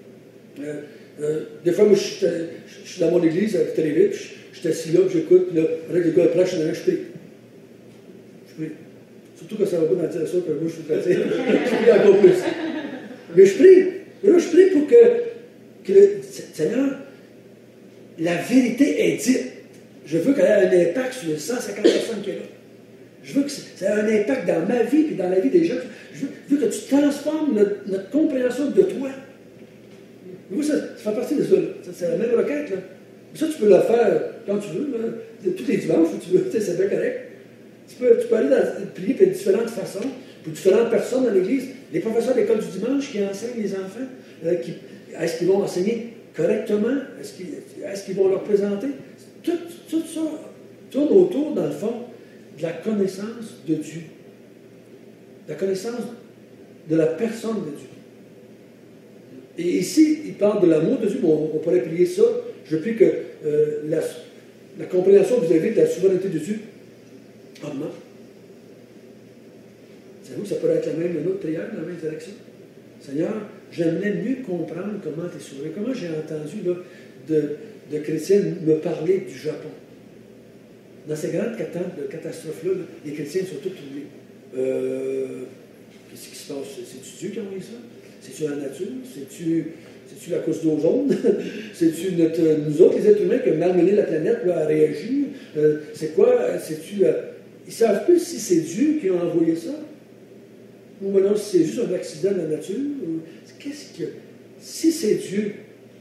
S1: Des fois, moi, je suis dans mon église avec télé, puis je suis assis là, puis j'écoute, puis là, avec les gars prêchent, je prie. Je prie. Surtout quand ça va pas dans la direction que moi, je suis prêché. Je prie encore plus. Mais je prie. Mais là, je prie pour que le Seigneur, la vérité est dite. Je veux qu'elle ait un impact sur les 150 personnes qui sont là. Je veux que ça ait un impact dans ma vie et dans la vie des gens. Je veux que tu transformes notre compréhension de toi. Oui, ça fait partie de ça. C'est la même requête. Là. Ça, tu peux le faire quand tu veux, là, tous les dimanches, où tu veux, c'est bien correct. Tu peux aller prier de différentes façons, pour différentes personnes dans l'Église. Les professeurs d'école du dimanche qui enseignent les enfants, est-ce qu'ils vont enseigner correctement? Est-ce qu'ils vont leur présenter? Tout ça tourne autour, dans le fond, de la connaissance de Dieu. De la connaissance de la personne de Dieu. Et ici, il parle de l'amour de Dieu, on pourrait prier ça. Je prie que la compréhension que vous avez de la souveraineté de Dieu augmente. Savez-vous, ça pourrait être une autre prière dans la même direction. Seigneur, j'aimerais mieux comprendre comment tu es souverain. Comment j'ai entendu là, de chrétiens me parler du Japon. Dans ces grandes catastrophes-là, les chrétiens sont tous troublés. Qu'est-ce qui se passe? C'est-tu Dieu qui a envoyé ça? C'est-tu la nature? C'est-tu la cause d'ozone? C'est-tu nous autres, les êtres humains, qui avons malmené la planète là, à réagir? C'est quoi? Ils ne savent plus si c'est Dieu qui a envoyé ça, ou maintenant si c'est juste un accident de la nature. Qu'est-ce que... Si c'est Dieu,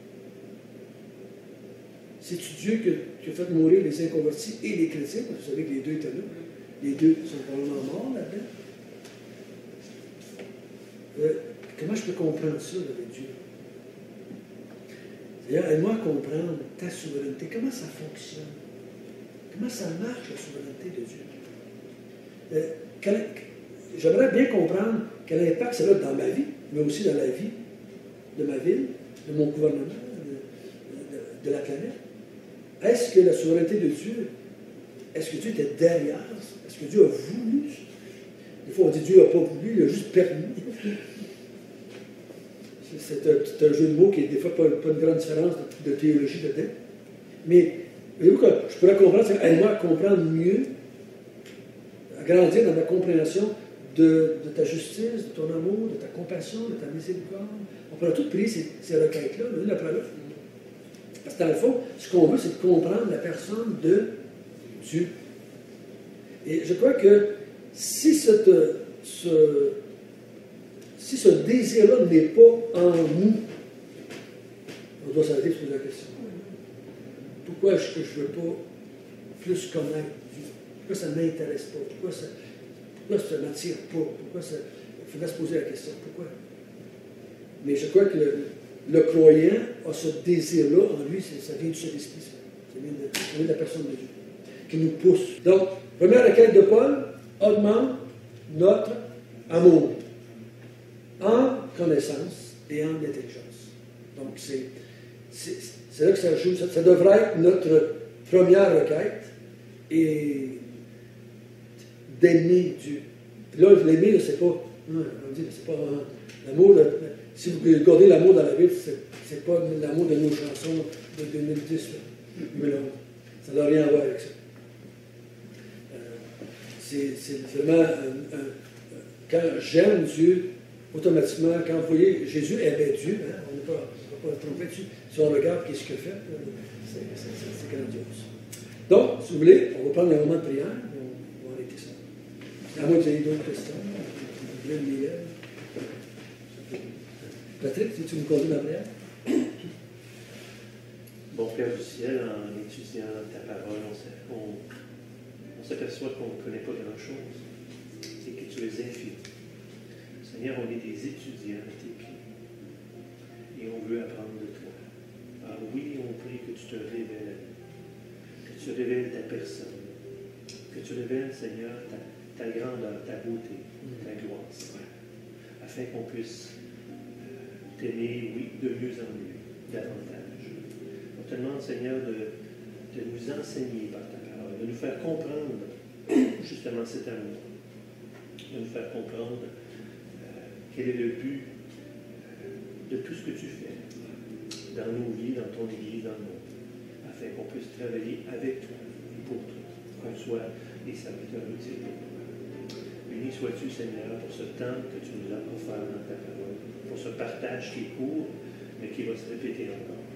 S1: c'est-tu Dieu qui a fait mourir les inconvertis et les chrétiens? Vous savez que les deux étaient là. Les deux sont probablement morts là-dedans. Comment je peux comprendre ça avec Dieu? D'ailleurs, aide-moi à comprendre ta souveraineté. Comment ça fonctionne? Comment ça marche, la souveraineté de Dieu? J'aimerais bien comprendre quel impact ça a dans ma vie, mais aussi dans la vie de ma ville, de mon gouvernement, de la planète. Est-ce que la souveraineté de Dieu, est-ce que Dieu était derrière? Est-ce que Dieu a voulu? Des fois, on dit Dieu n'a pas voulu, il a juste permis. C'est un jeu de mots qui est des fois pas une grande différence de théologie dedans. Mais, voyez-vous que je pourrais comprendre, aide-moi à comprendre mieux, à grandir dans ma compréhension de ta justice, de ton amour, de ta compassion, de ta miséricorde. On pourra tout prier ces requêtes-là, l'une après l'autre. Parce que dans le fond, ce qu'on veut, c'est de comprendre la personne de Dieu. Et je crois que si ce si ce désir-là n'est pas en nous, on doit s'arrêter et se poser la question. Pourquoi est-ce que je ne veux pas plus connaître Dieu? Pourquoi ça ne m'intéresse pas? Pourquoi ça ne m'attire pas? Pourquoi ça... Il faudrait se poser la question. Pourquoi? Mais je crois que le croyant a ce désir-là en lui, ça vient du Saint-Esprit. Ça vient de la personne de Dieu, qui nous pousse. Donc, première requête de Paul, augmente notre amour en connaissance et en intelligence. Donc, c'est là que ça joue. Ça devrait être notre première requête et d'aimer Dieu. Puis là, l'aimer, c'est pas, c'est pas l'amour. Si vous regardez l'amour dans la Bible, c'est pas l'amour de nos chansons de 2010. Mais non, ça n'a rien à voir avec ça. C'est vraiment quand j'aime Dieu, automatiquement, quand vous voyez Jésus aimait Dieu, hein, on ne va pas tromper dessus. Si on regarde qu'est-ce qu'il fait, c'est grandiose. Donc, si vous voulez, on va prendre un moment de prière et on va arrêter ça. À moins que vous ayez d'autres questions. Patrick, si tu nous conduis la prière?
S5: Bon Père du ciel, en étudiant ta parole, on s'aperçoit qu'on ne connaît pas grand-chose et que tu es infini. Seigneur, on est des étudiants à tes pieds et on veut apprendre de toi. Alors oui, on prie que tu te révèles, que tu révèles ta personne, que tu révèles, Seigneur, ta grandeur, ta beauté, ta gloire, Seigneur, afin qu'on puisse t'aimer, oui, de mieux en mieux, davantage. On te demande, Seigneur, de nous enseigner par ta parole, de nous faire comprendre justement cet amour, de nous faire comprendre quel est le but de tout ce que tu fais dans nos vies, dans ton Église, dans le monde, afin qu'on puisse travailler avec toi et pour toi, qu'on soit des serviteurs utiles pour toi. Béni sois-tu, Seigneur, pour ce temps que tu nous as offert dans ta parole, pour ce partage qui est court, mais qui va se répéter encore.